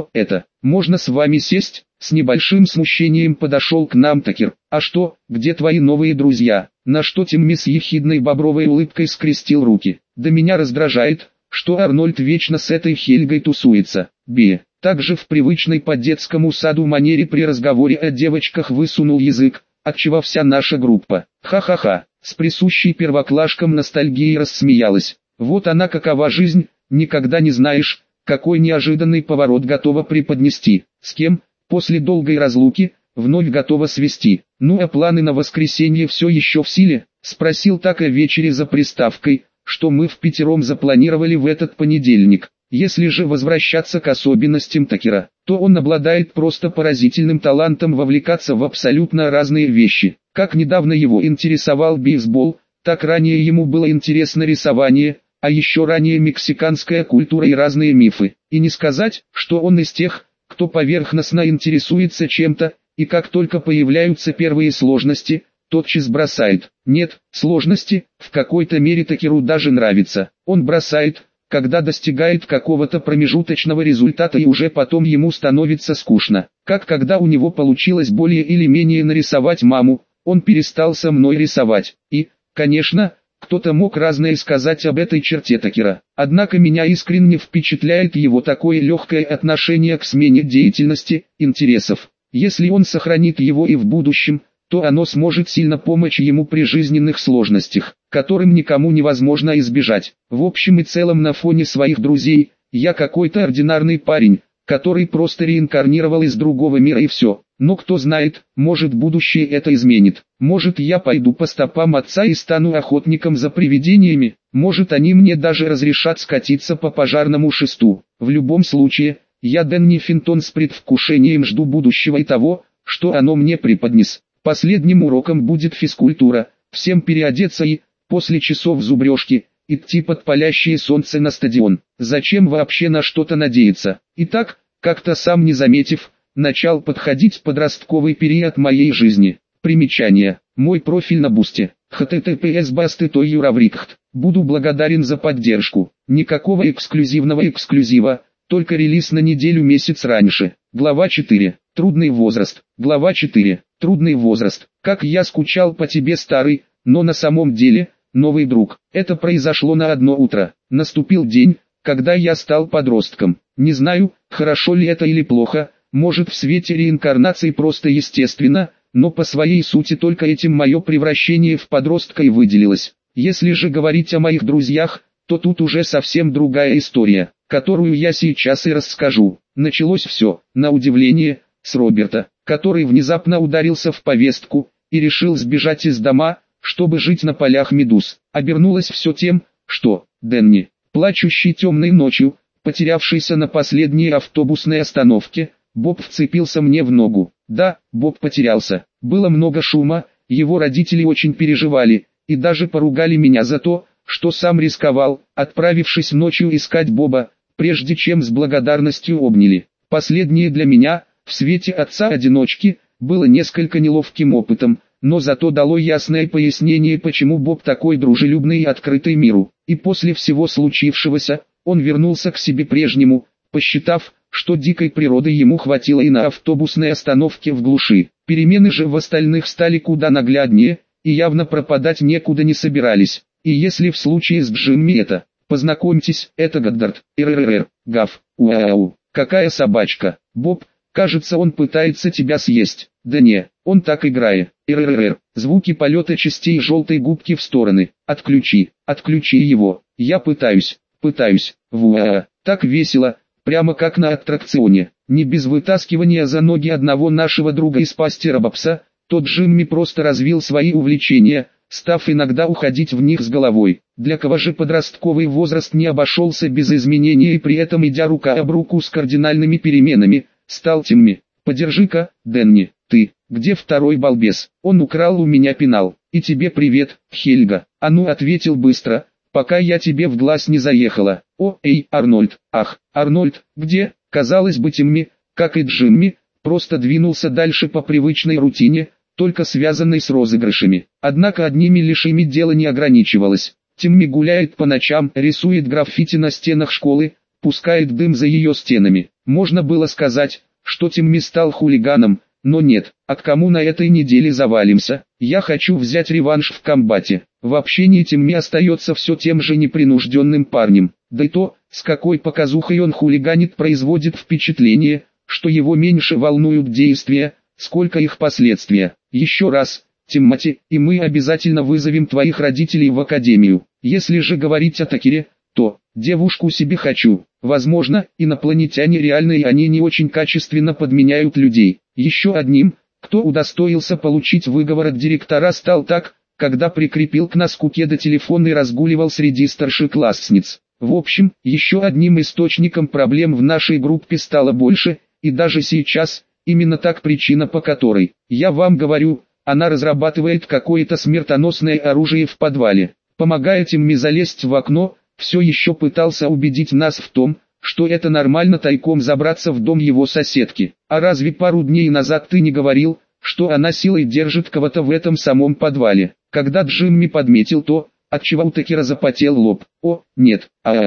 можно с вами сесть? С небольшим смущением подошел к нам Такер. А что, где твои новые друзья? На что Тимми с ехидной бобровой улыбкой скрестил руки. Да меня раздражает, что Арнольд вечно с этой Хельгой тусуется. Также в привычной по-детскому саду манере при разговоре о девочках высунул язык, отчего вся наша группа, ха-ха-ха, с присущей первоклашкам ностальгией рассмеялась. Вот она какова жизнь, никогда не знаешь, какой неожиданный поворот готова преподнести, с кем, после долгой разлуки, вновь готова свести. Ну а планы на воскресенье все еще в силе? Спросил так о вечере за приставкой, что мы впятером запланировали в этот понедельник. Если же возвращаться к особенностям Такера, то он обладает просто поразительным талантом вовлекаться в абсолютно разные вещи. Как недавно его интересовал бейсбол, так ранее ему было интересно рисование, а еще ранее мексиканская культура и разные мифы. И не сказать, что он из тех, кто поверхностно интересуется чем-то, и как только появляются первые сложности, тотчас бросает. Нет, сложности, в какой-то мере Такеру даже нравится. Он бросает, когда достигает какого-то промежуточного результата и уже потом ему становится скучно. Как когда у него получилось более или менее нарисовать маму, он перестал со мной рисовать. И, конечно, кто-то мог разное сказать об этой черте Такера. Однако меня искренне впечатляет его такое легкое отношение к смене деятельности, интересов. Если он сохранит его и в будущем, то оно сможет сильно помочь ему при жизненных сложностях, которым никому невозможно избежать. В общем и целом на фоне своих друзей, я какой-то ординарный парень, который просто реинкарнировал из другого мира и все. Но кто знает, может будущее это изменит. Может я пойду по стопам отца и стану охотником за привидениями. Может они мне даже разрешат скатиться по пожарному шесту. В любом случае, я Дэнни Финтон с предвкушением жду будущего и того, что оно мне преподнес. Последним уроком будет физкультура, всем переодеться и, после часов зубрежки, идти под палящее солнце на стадион. Зачем вообще на что-то надеяться? Итак, как-то сам не заметив, начал подходить подростковый период моей жизни. Примечание. Мой профиль на Бусте. https://basty.ravrikt. Буду благодарен за поддержку. Никакого эксклюзивного эксклюзива, только релиз на неделю-месяц раньше. Глава 4. Трудный возраст. Глава 4. Трудный возраст. Как я скучал по тебе, старый, но на самом деле, новый друг. Это произошло на одно утро. Наступил день, когда я стал подростком. Не знаю, хорошо ли это или плохо, может в свете реинкарнации просто естественно, но по своей сути только этим мое превращение в подростка и выделилось. Если же говорить о моих друзьях, то тут уже совсем другая история, которую я сейчас и расскажу. Началось все, на удивление, с Роберта, который внезапно ударился в повестку и решил сбежать из дома, чтобы жить на полях медуз. Обернулось все тем, что Дэнни, Плачущий темной ночью, потерявшийся на последней автобусной остановке, Боб вцепился мне в ногу. Да, Боб потерялся. Было много шума, его родители очень переживали, и даже поругали меня за то, что сам рисковал, отправившись ночью искать Боба, прежде чем с благодарностью обняли. Последнее для меня, в свете отца-одиночки, было несколько неловким опытом, но зато дало ясное пояснение, почему Боб такой дружелюбный и открытый миру. И после всего случившегося, он вернулся к себе прежнему, посчитав, что дикой природы ему хватило и на автобусной остановке в глуши. Перемены же в остальных стали куда нагляднее, и явно пропадать некуда не собирались. И если в случае с Джимми это, познакомьтесь, это Годдард, гав, уау, какая собачка, Боб, кажется он пытается тебя съесть, да не, он так играет, звуки полета частей желтой губки в стороны, отключи его, я пытаюсь, вуа, так весело, прямо как на аттракционе, не без вытаскивания за ноги одного нашего друга из пасти Робопса, тот Джимми просто развил свои увлечения, став иногда уходить в них с головой. Для кого же подростковый возраст не обошелся без изменений и при этом идя рука об руку с кардинальными переменами, стал Тимми. Подержи-ка, Дэнни, ты, где второй балбес? Он украл у меня пенал. И тебе привет, Хельга. А ну ответил быстро, пока я тебе в глаз не заехала. О, эй, Арнольд, ах, Арнольд, где? Казалось бы Тимми, как и Джимми, просто двинулся дальше по привычной рутине, только связанной с розыгрышами. Однако одними лишь ими дело не ограничивалось. Тимми гуляет по ночам, рисует граффити на стенах школы, пускает дым за ее стенами. Можно было сказать, что Тимми стал хулиганом, но нет, а к кому на этой неделе завалимся? Я хочу взять реванш в комбате. В общении Тимми остается все тем же непринужденным парнем. Да и то, с какой показухой он хулиганит, производит впечатление, что его меньше волнуют действия, сколько их последствия. Еще раз, Тимати, и мы обязательно вызовем твоих родителей в академию. Если же говорить о Такере, то, девушку себе хочу. Возможно, инопланетяне реальные, они не очень качественно подменяют людей. Еще одним, кто удостоился получить выговор от директора, стал так, когда прикрепил к носку кеда телефон и разгуливал среди старшеклассниц. В общем, еще одним источником проблем в нашей группе стало больше, и даже сейчас, именно так причина, по которой, я вам говорю, она разрабатывает какое-то смертоносное оружие в подвале. Помогая Тимми залезть в окно, все еще пытался убедить нас в том, что это нормально тайком забраться в дом его соседки. А разве пару дней назад ты не говорил, что она силой держит кого-то в этом самом подвале? Когда Джимми подметил то, отчего у Такера запотел лоб. О, нет,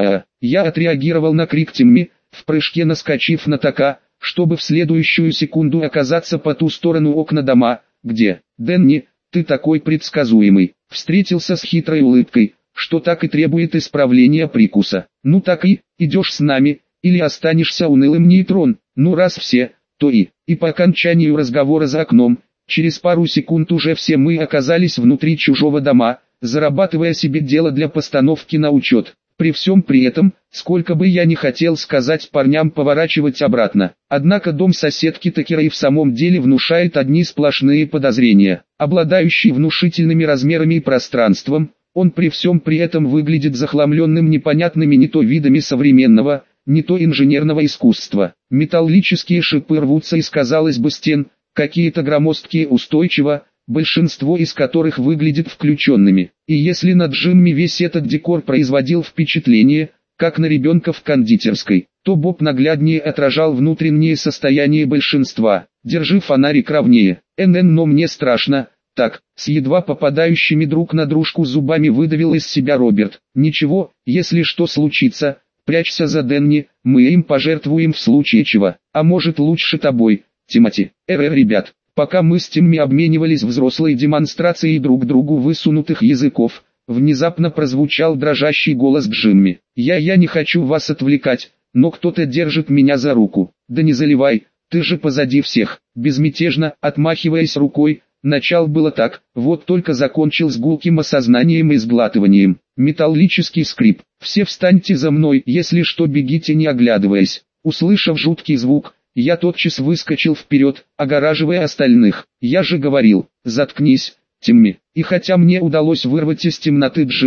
я отреагировал на крик Тимми, в прыжке наскочив на Така, чтобы в следующую секунду оказаться по ту сторону окна дома, где, Дэнни, ты такой предсказуемый, встретился с хитрой улыбкой, что так и требует исправления прикуса. Ну так и, идешь с нами, или останешься унылым нейтрон, ну раз все, то и. И по окончанию разговора за окном, через пару секунд уже все мы оказались внутри чужого дома, зарабатывая себе дело для постановки на учет. При всем при этом, сколько бы я ни хотел сказать парням поворачивать обратно, однако дом соседки Такера и в самом деле внушает одни сплошные подозрения. Обладающий внушительными размерами и пространством, он при всем при этом выглядит захламленным непонятными не то видами современного, не то инженерного искусства. Металлические шипы рвутся из, казалось бы, стен, какие-то громоздкие устойчиво, большинство из которых выглядит включенными. И если на Джимми весь этот декор производил впечатление, как на ребенка в кондитерской, то Боб нагляднее отражал внутреннее состояние большинства. Держи фонарик ровнее, но мне страшно. Так, с едва попадающими друг на дружку зубами выдавил из себя Роберт. Ничего, если что случится, прячься за Дэнни, мы им пожертвуем в случае чего. А может лучше тобой, Тимати. Ребят. Пока мы с Тимми обменивались взрослой демонстрацией друг другу высунутых языков, внезапно прозвучал дрожащий голос Джимми. Я не хочу вас отвлекать, но кто-то держит меня за руку. Да не заливай, ты же позади всех. Безмятежно, отмахиваясь рукой, начал было так, вот только закончил с гулким осознанием и сглатыванием. Металлический скрип. Все встаньте за мной, если что бегите не оглядываясь. Услышав жуткий звук, я тотчас выскочил вперед, огораживая остальных. Я же говорил, заткнись, Тимми. И хотя мне удалось вырвать из темноты Джимми,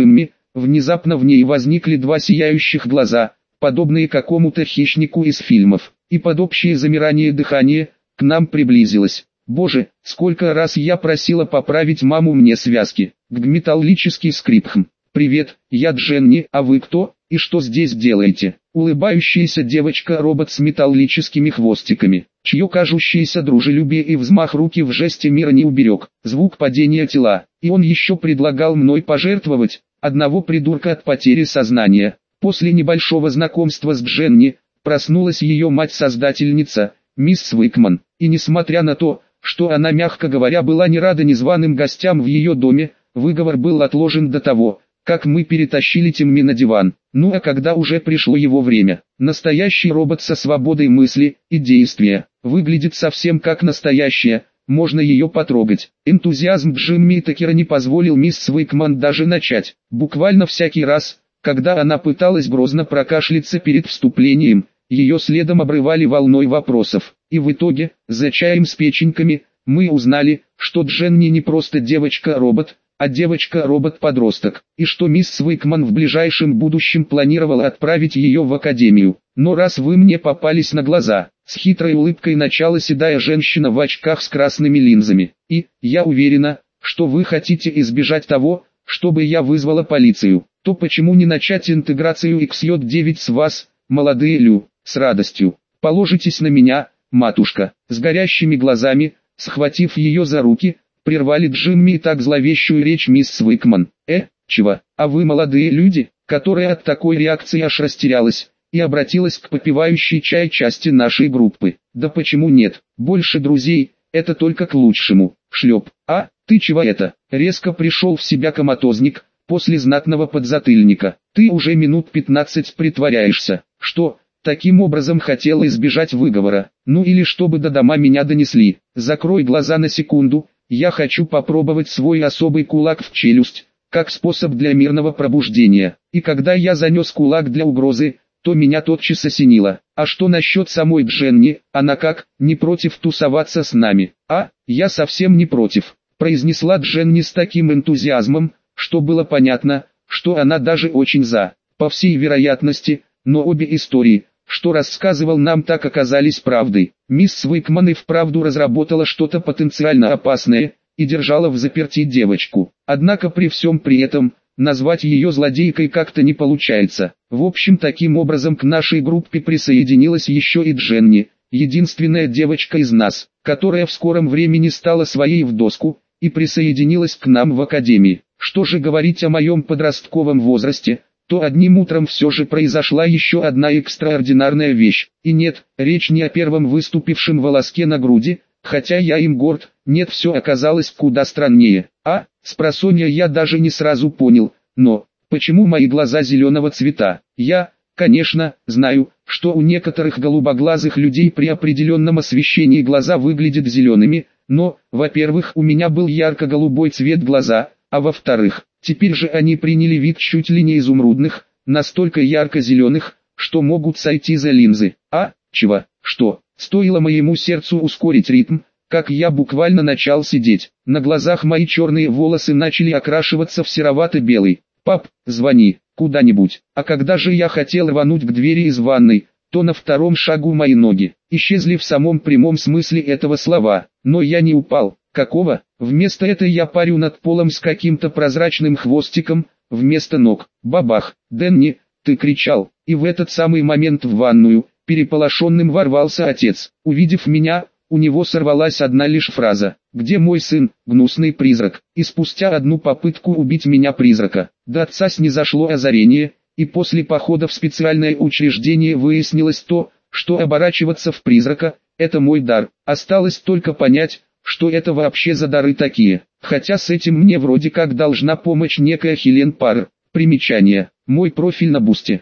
внезапно в ней возникли два сияющих глаза, подобные какому-то хищнику из фильмов, и под общее замирание дыхания, к нам приблизилась. Боже, сколько раз я просила поправить маму мне связки. Металлический скрип. «Привет, я Дженни, а вы кто, и что здесь делаете?» Улыбающаяся девочка-робот с металлическими хвостиками, чье кажущееся дружелюбие и взмах руки в жесте мира не уберег. Звук падения тела, и он еще предлагал мной пожертвовать одного придурка от потери сознания. После небольшого знакомства с Дженни, проснулась ее мать-создательница, мисс Уикман, и несмотря на то, что она, мягко говоря, была не рада незваным гостям в ее доме, выговор был отложен до того, как мы перетащили Тимми на диван. Ну а когда уже пришло его время, настоящий робот со свободой мысли и действия, выглядит совсем как настоящая, можно ее потрогать. Энтузиазм Джимми Такера не позволил мисс Уикман даже начать. Буквально всякий раз, когда она пыталась грозно прокашляться перед вступлением, ее следом обрывали волной вопросов. И в итоге, за чаем с печеньками, мы узнали, что Дженни не просто девочка-робот, а девочка-робот-подросток, и что мисс Уикман в ближайшем будущем планировала отправить ее в академию. Но раз вы мне попались на глаза, с хитрой улыбкой начала седая женщина в очках с красными линзами, и, я уверена, что вы хотите избежать того, чтобы я вызвала полицию, то почему не начать интеграцию XJ9 с вас, молодые Лю, с радостью. Положитесь на меня, матушка. С горящими глазами, схватив ее за руки, прервали Джимми и так зловещую речь мисс Уикман. Чего? А вы молодые люди, которая от такой реакции аж растерялась, и обратилась к попивающей чай части нашей группы. Да почему нет? Больше друзей, это только к лучшему. Шлеп. А, ты чего это? Резко пришел в себя коматозник, после знатного подзатыльника. Ты уже минут 15 притворяешься, что, таким образом хотела избежать выговора. Ну или чтобы до дома меня донесли. Закрой глаза на секунду. Я хочу попробовать свой особый кулак в челюсть, как способ для мирного пробуждения. И когда я занес кулак для угрозы, то меня тотчас осенило. А что насчет самой Дженни, она как, не против тусоваться с нами? А, я совсем не против, произнесла Дженни с таким энтузиазмом, что было понятно, что она даже очень за. По всей вероятности, но обе истории, что рассказывал нам, так оказались правдой. Мисс Уикман и вправду разработала что-то потенциально опасное, и держала в заперти девочку. Однако при всем при этом, назвать ее злодейкой как-то не получается. В общем, таким образом к нашей группе присоединилась еще и Дженни, единственная девочка из нас, которая в скором времени стала своей в доску, и присоединилась к нам в академии. Что же говорить о моем подростковом возрасте, то одним утром все же произошла еще одна экстраординарная вещь. И нет, речь не о первом выступившем волоске на груди, хотя я им горд, нет, все оказалось куда страннее. Спросонья я даже не сразу понял, но, почему мои глаза зеленого цвета? Я, конечно, знаю, что у некоторых голубоглазых людей при определенном освещении глаза выглядят зелеными, но, во-первых, у меня был ярко-голубой цвет глаза, а во-вторых, теперь же они приняли вид чуть ли не изумрудных, настолько ярко-зеленых, что могут сойти за линзы. Чего? Что? Стоило моему сердцу ускорить ритм, как я буквально начал сидеть. На глазах мои черные волосы начали окрашиваться в серовато-белый. Пап, звони, куда-нибудь. А когда же я хотел рвануть к двери из ванной, то на втором шагу мои ноги исчезли в самом прямом смысле этого слова. Но я не упал. Какого? Вместо этого я парю над полом с каким-то прозрачным хвостиком, вместо ног. Бабах. Дэнни, ты кричал. И в этот самый момент в ванную, переполошенным ворвался отец. Увидев меня, у него сорвалась одна лишь фраза: «Где мой сын, гнусный призрак?» И спустя одну попытку убить меня призрака, до отца снизошло озарение, и после похода в специальное учреждение выяснилось то, что оборачиваться в призрака – это мой дар. Осталось только понять, что это вообще за дары такие. Хотя с этим мне вроде как должна помочь некая Хелен Парр. Примечание. Мой профиль на Бусти.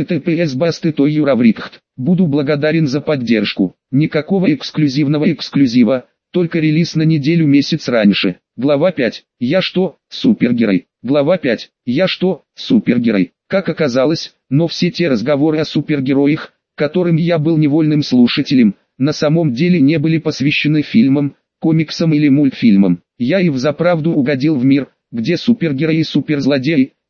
https://basty.юраврикт. Буду благодарен за поддержку. Никакого эксклюзива, только релиз на неделю-месяц раньше. Глава 5. Я что, супергерой? Глава 5. Я что, супергерой? Как оказалось, но все те разговоры о супергероях, которым я был невольным слушателем, на самом деле не были посвящены фильмам, комиксам или мультфильмам. Я и взаправду угодил в мир, где супергерои и суперзлодеи,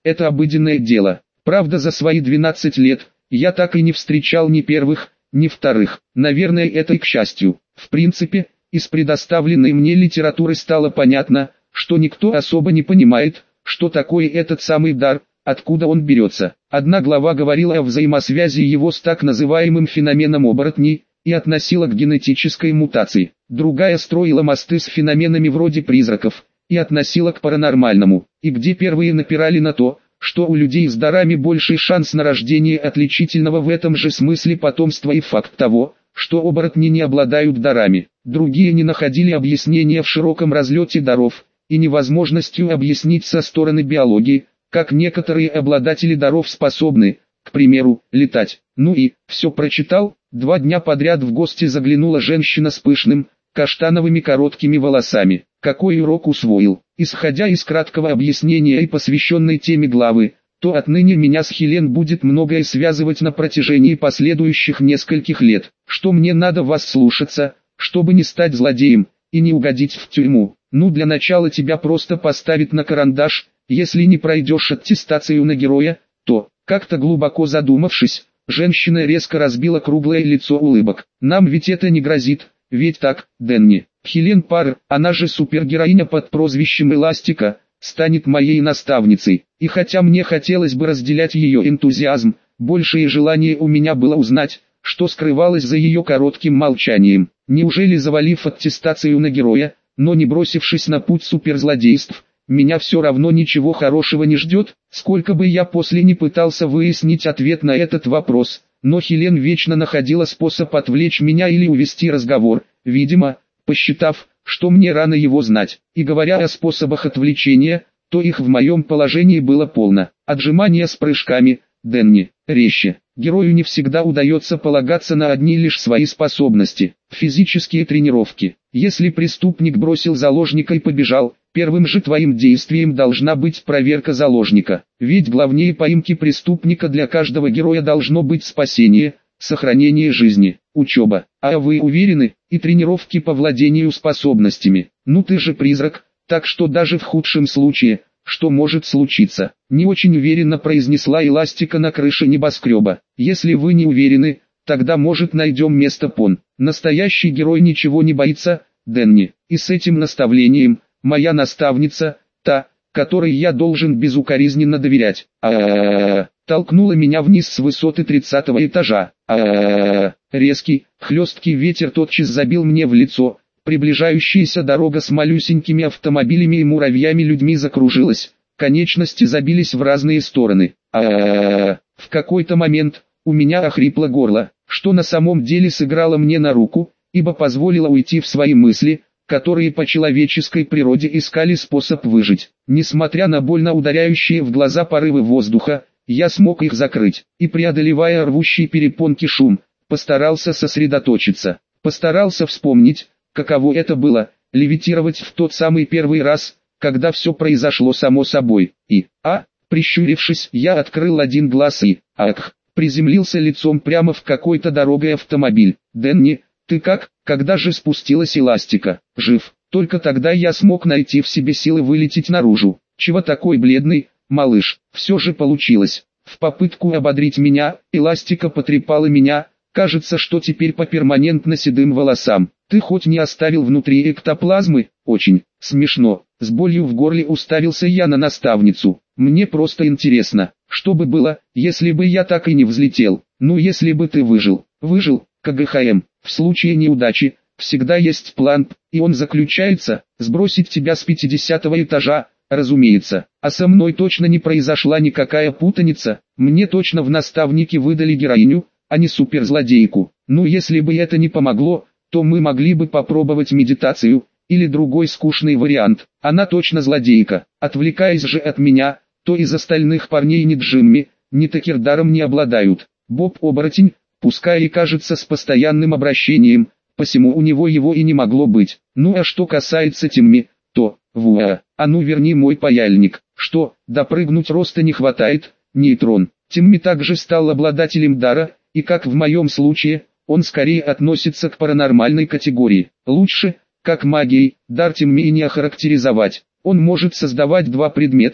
это обыденное дело. Правда, за свои 12 лет, я так и не встречал ни первых, ни вторых. Наверное, это и к счастью. В принципе, из предоставленной мне литературы стало понятно, что никто особо не понимает, что такое этот самый дар, откуда он берется. Одна глава говорила о взаимосвязи его с так называемым феноменом оборотней и относила к генетической мутации. Другая строила мосты с феноменами вроде призраков и относила к паранормальному. И где первые напирали на то, что у людей с дарами больший шанс на рождение отличительного в этом же смысле потомства и факт того, что оборотни не обладают дарами. Другие не находили объяснения в широком разлете даров и невозможностью объяснить со стороны биологии, как некоторые обладатели даров способны, к примеру, летать. Ну и, все прочитал, 2 дня подряд в гости заглянула женщина с пышным, каштановыми короткими волосами. Какой урок усвоил? Исходя из краткого объяснения и посвященной теме главы, то отныне меня с Хелен будет многое связывать на протяжении последующих нескольких лет. Что мне надо вас слушаться, чтобы не стать злодеем и не угодить в тюрьму. Ну, для начала тебя просто поставят на карандаш. Если не пройдешь аттестацию на героя, то, как-то глубоко задумавшись, женщина резко разбила круглое лицо улыбок. Нам ведь это не грозит, ведь так, Дэнни? Хелен Парр, она же супергероиня под прозвищем Эластика, станет моей наставницей. И хотя мне хотелось бы разделять ее энтузиазм, большее желание у меня было узнать, что скрывалось за ее коротким молчанием. Неужели, завалив аттестацию на героя, но не бросившись на путь суперзлодейств, меня все равно ничего хорошего не ждет? Сколько бы я после не пытался выяснить ответ на этот вопрос, но Хелен вечно находила способ отвлечь меня или увести разговор, видимо, посчитав, что мне рано его знать. И говоря о способах отвлечения, то их в моем положении было полно. Отжимания с прыжками, Дэнни, резче. Герою не всегда удается полагаться на одни лишь свои способности. Физические тренировки. Если преступник бросил заложника и побежал, первым же твоим действием должна быть проверка заложника. Ведь главнее поимки преступника для каждого героя должно быть спасение, сохранение жизни, учеба. А вы уверены? И тренировки по владению способностями. Ну ты же призрак, так что даже в худшем случае, что может случиться? Не очень уверенно произнесла Эластика на крыше небоскреба. Если вы не уверены, тогда может найдем место пон. Настоящий герой ничего не боится, Дэнни. И с этим наставлением, моя наставница, та, которой я должен безукоризненно доверять, толкнула меня вниз с высоты 30-го этажа. Резкий, хлесткий ветер тотчас забил мне в лицо. Приближающаяся дорога с малюсенькими автомобилями и муравьями-людьми закружилась, конечности забились в разные стороны. В какой-то момент у меня охрипло горло, что на самом деле сыграло мне на руку, ибо позволило уйти в свои мысли, которые по человеческой природе искали способ выжить. Несмотря на больно ударяющие в глаза порывы воздуха, я смог их закрыть, и преодолевая рвущие перепонки шум, постарался сосредоточиться, постарался вспомнить, каково это было, левитировать в тот самый первый раз, когда все произошло само собой. И, прищурившись, я открыл один глаз и, приземлился лицом прямо в какой-то дорогой автомобиль. Дэнни, ты как? Когда же спустилась Эластика? Жив. Только тогда я смог найти в себе силы вылететь наружу. Чего такой бледный, малыш? Все же получилось. В попытку ободрить меня, Эластика потрепала меня, кажется, что теперь по перманентно седым волосам. Ты хоть не оставил внутри эктоплазмы? Очень смешно. С болью в горле уставился я на наставницу. Мне просто интересно, что бы было, если бы я так и не взлетел. Ну если бы ты выжил. Выжил, КГХМ. В случае неудачи, всегда есть план, и он заключается, сбросить тебя с 50-го этажа, разумеется. А со мной точно не произошла никакая путаница, мне точно в наставнике выдали героиню, а не суперзлодейку. Ну если бы это не помогло, то мы могли бы попробовать медитацию, или другой скучный вариант. Она точно злодейка. Отвлекаясь же от меня, то из остальных парней ни Джимми, ни Такердаром не обладают. Боб-оборотень, пускай и кажется с постоянным обращением, посему у него его и не могло быть. Ну а что касается Тимми, то, а ну верни мой паяльник. Что, допрыгнуть роста не хватает, нейтрон. Тимми также стал обладателем дара, и как в моем случае, он скорее относится к паранормальной категории. Лучше, как магией, дар Тимми не охарактеризовать. Он может создавать два предмета,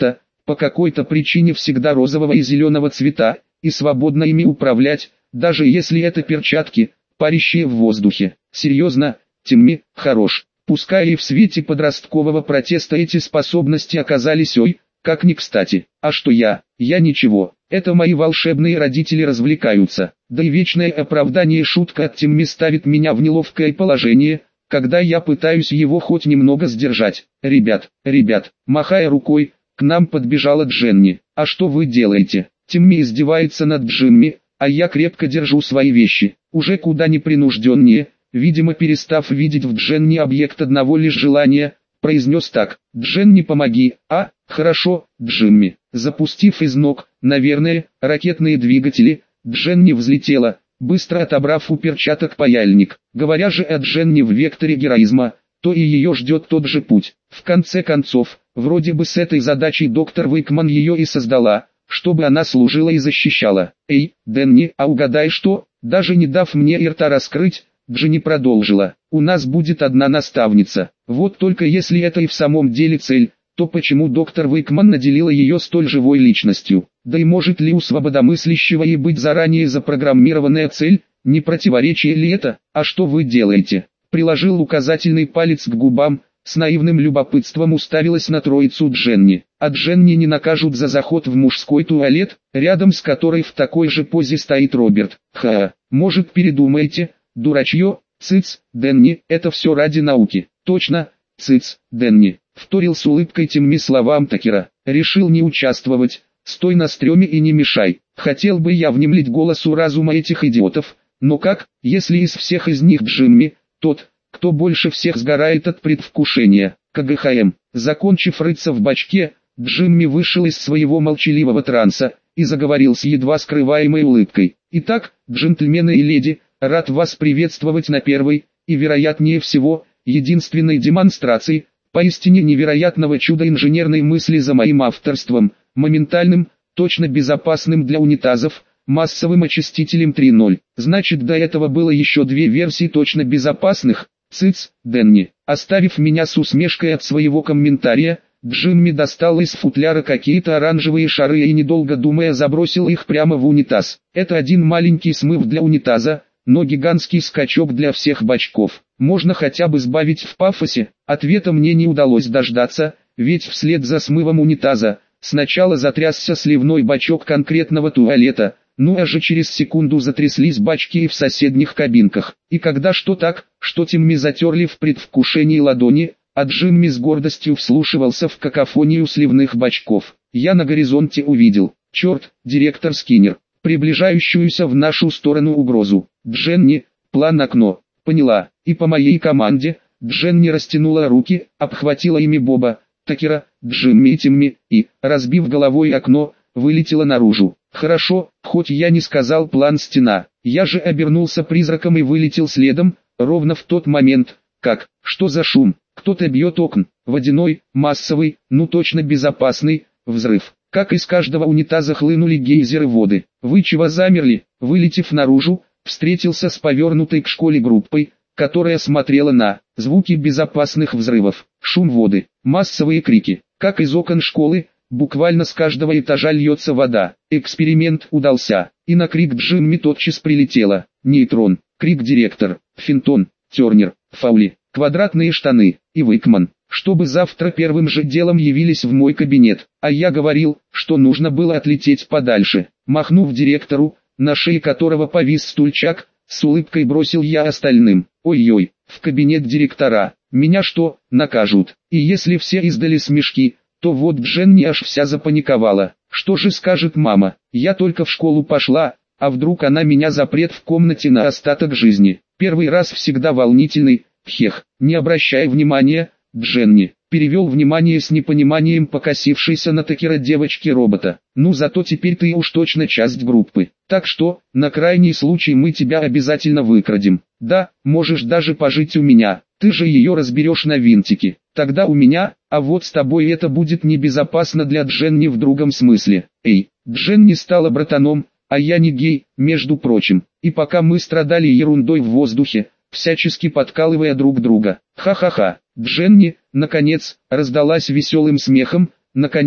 по какой-то причине всегда розового и зеленого цвета, и свободно ими управлять, даже если это перчатки, парящие в воздухе. Серьезно, Тимми, хорош. Пускай и в свете подросткового протеста эти способности оказались ой, как ни кстати. А что я? Я ничего. Это мои волшебные родители развлекаются. Да и вечное оправдание шутка от Тимми ставит меня в неловкое положение, когда я пытаюсь его хоть немного сдержать. Ребят, махая рукой, к нам подбежала Дженни. А что вы делаете? Тимми издевается над Джимми, а я крепко держу свои вещи. Уже куда непринужденнее, видимо перестав видеть в Дженни объект одного лишь желания, произнес так: «Дженни, помоги». «А, хорошо, Джимми». Запустив из ног, наверное, ракетные двигатели, Дженни взлетела, быстро отобрав у перчаток паяльник. Говоря же о Дженни в векторе героизма, то и ее ждет тот же путь. В конце концов, вроде бы с этой задачей доктор Уэйкман ее и создала, чтобы она служила и защищала. «Эй, Дэнни, а угадай что?» Даже не дав мне и рта раскрыть, Дженни продолжила: «У нас будет одна наставница. Вот только если это и в самом деле цель, то почему доктор Уэйкман наделила ее столь живой личностью? Да и может ли у свободомыслящего и быть заранее запрограммированная цель? Не противоречие ли это? А что вы делаете?» Приложил указательный палец к губам, с наивным любопытством уставилась на троицу Дженни. А Дженни не накажут за заход в мужской туалет, рядом с которой в такой же позе стоит Роберт. Может передумаете, дурачье? Цыц, Дэнни, это все ради науки. Точно, цыц, Дэнни, вторил с улыбкой Тимми словам Такера. Решил не участвовать, стой на стреме и не мешай. Хотел бы я внемлить голосу разума этих идиотов, но как, если из всех из них Джимми, тот, кто больше всех сгорает от предвкушения. КГХМ. Закончив рыться в бачке, Джимми вышел из своего молчаливого транса и заговорил с едва скрываемой улыбкой. «Итак, джентльмены и леди, рад вас приветствовать на первой, и вероятнее всего, единственной демонстрации, поистине невероятного чуда инженерной мысли за моим авторством, моментальным, точно безопасным для унитазов, массовым очистителем 3.0. Значит, до этого было еще две версии точно безопасных. Цыц, Дэнни». Оставив меня с усмешкой от своего комментария, Джимми достал из футляра какие-то оранжевые шары и, недолго думая, забросил их прямо в унитаз. Это один маленький смыв для унитаза, но гигантский скачок для всех бачков. Можно хотя бы сбавить в пафосе? Ответа мне не удалось дождаться, ведь вслед за смывом унитаза сначала затрясся сливной бачок конкретного туалета, ну а же через секунду затряслись бачки и в соседних кабинках. И когда что так, что Тимми затерли в предвкушении ладони, а Джимми с гордостью вслушивался в какофонию сливных бачков. Я на горизонте увидел, черт, директор Скиннер, приближающуюся в нашу сторону угрозу. «Дженни, план окно». «Поняла». И по моей команде, Дженни растянула руки, обхватила ими Боба, Такера, Джимми и Тимми, и, разбив головой окно, вылетела наружу. Хорошо, хоть я не сказал план стена. Я же обернулся призраком и вылетел следом, ровно в тот момент, как, что за шум, кто-то бьет окна, водяной, массовый, ну точно безопасный, взрыв. Как из каждого унитаза хлынули гейзеры воды. Вы чего замерли? Вылетев наружу, встретился с повернутой к школе группой, которая смотрела на звуки безопасных взрывов, шум воды, массовые крики, как из окон школы, буквально с каждого этажа льется вода. Эксперимент удался, и на крик Джимми тотчас прилетело. Нейтрон, крик директор, Финтон, Тернер, Фаули, квадратные штаны, и Уэйкман, чтобы завтра первым же делом явились в мой кабинет. А я говорил, что нужно было отлететь подальше. Махнув директору, на шее которого повис стульчак, с улыбкой бросил я остальным: «Ой-ой, в кабинет директора, меня что, накажут?» И если все издали смешки, то вот Дженни аж вся запаниковала. Что же скажет мама? Я только в школу пошла, а вдруг она меня запрет в комнате на остаток жизни? Первый раз всегда волнительный. Хех, не обращай внимания, Дженни. Перевел внимание с непониманием покосившейся на Такера девочки-робота. Ну зато теперь ты уж точно часть группы. Так что, на крайний случай мы тебя обязательно выкрадем. Да, можешь даже пожить у меня. Ты же ее разберешь на винтики. Тогда у меня, а вот с тобой это будет небезопасно для Дженни в другом смысле. Эй, Дженни стала братаном, а я не гей, между прочим. И пока мы страдали ерундой в воздухе, всячески подкалывая друг друга. Ха-ха-ха. Дженни, наконец, раздалась веселым смехом, наконец,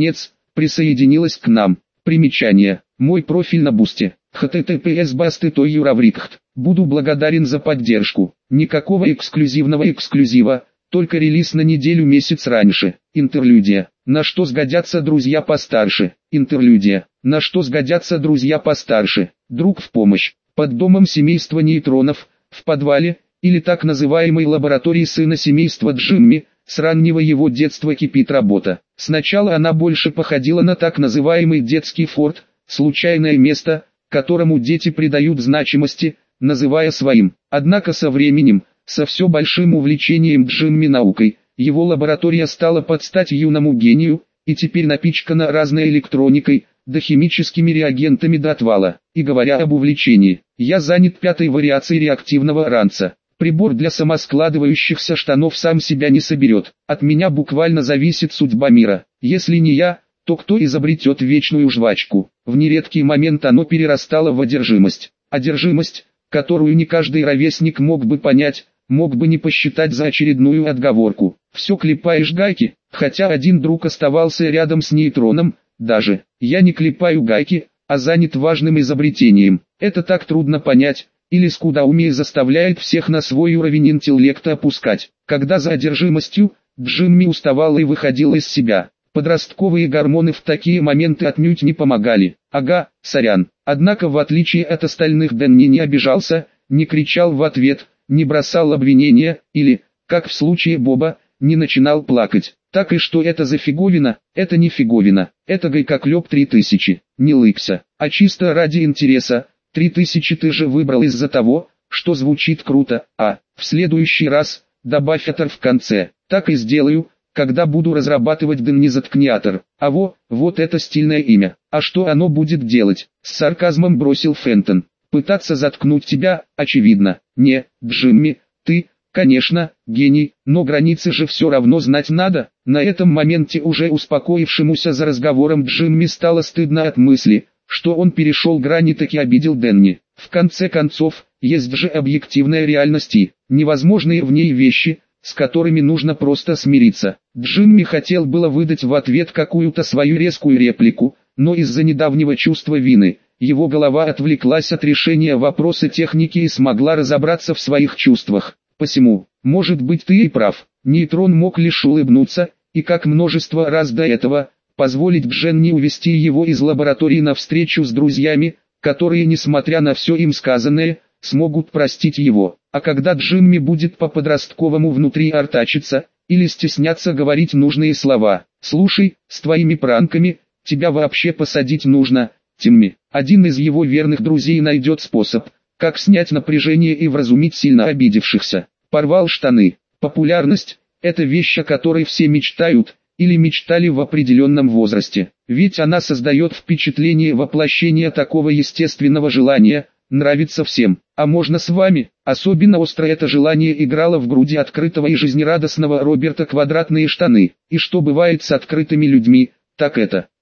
присоединилась к нам. Примечание. Мой профиль на Бусти. https://basty.io/. Буду благодарен за поддержку. Никакого эксклюзива, только релиз на неделю-месяц раньше. Интерлюдия. На что сгодятся друзья постарше? Интерлюдия. На что сгодятся друзья постарше? Друг в помощь. Под домом семейства нейтронов, в подвале, или так называемой лаборатории сына семейства Джимми, с раннего его детства кипит работа. Сначала она больше походила на так называемый детский форт, случайное место, которому дети придают значимости, называя своим. Однако со временем, со все большим увлечением Джимми наукой, его лаборатория стала под стать юному гению, и теперь напичкана разной электроникой, да химическими реагентами до отвала. И говоря об увлечении, я занят пятой вариацией реактивного ранца. Прибор для самоскладывающихся штанов сам себя не соберет. От меня буквально зависит судьба мира. Если не я, то кто изобретет вечную жвачку? В нередкий момент оно перерастало в одержимость. Одержимость, которую не каждый ровесник мог бы понять, мог бы не посчитать за очередную отговорку. Все клепаешь гайки, хотя один друг оставался рядом с нейтроном, даже. Я не клепаю гайки, а занят важным изобретением. Это так трудно понять, или скудоумие заставляет всех на свой уровень интеллекта опускать. Когда за одержимостью, Джимми уставал и выходил из себя. Подростковые гормоны в такие моменты отнюдь не помогали. Ага, сорян. Однако в отличие от остальных Дэнни не обижался, не кричал в ответ, не бросал обвинения, или, как в случае Боба, не начинал плакать. Так и что это за фиговина? Это не фиговина, это гайкоклеп 3000. Не лыкся, а чисто ради интереса. 3000 ты же выбрал из-за того, что звучит круто, а в следующий раз добавь «атор» в конце. Так и сделаю, когда буду разрабатывать Дэнни-заткниатор. А вот это стильное имя. А что оно будет делать? С сарказмом бросил Фентон. Пытаться заткнуть тебя, очевидно. Не, Джимми, ты, конечно, гений, но границы же все равно знать надо. На этом моменте уже успокоившемуся за разговором Джимми стало стыдно от мысли, что он перешел грани и таки обидел Дэнни. В конце концов, есть же объективная реальность и невозможные в ней вещи, с которыми нужно просто смириться. Джимми хотел было выдать в ответ какую-то свою резкую реплику, но из-за недавнего чувства вины, его голова отвлеклась от решения вопроса техники и смогла разобраться в своих чувствах. Посему, может быть, ты и прав. Нейтрон мог лишь улыбнуться, и как множество раз до этого, позволить Дженни увести его из лаборатории на встречу с друзьями, которые, несмотря на все им сказанное, смогут простить его. А когда Джимми будет по-подростковому внутри артачиться, или стесняться говорить нужные слова: «Слушай, с твоими пранками, тебя вообще посадить нужно, Тимми». Один из его верных друзей найдет способ, как снять напряжение и вразумить сильно обидевшихся. Порвал штаны. Популярность – это вещь, о которой все мечтают, или мечтали в определенном возрасте. Ведь она создает впечатление воплощения такого естественного желания, нравится всем. А можно с вами? Особенно остро это желание играло в груди открытого и жизнерадостного Роберта квадратные штаны. И что бывает с открытыми людьми, так это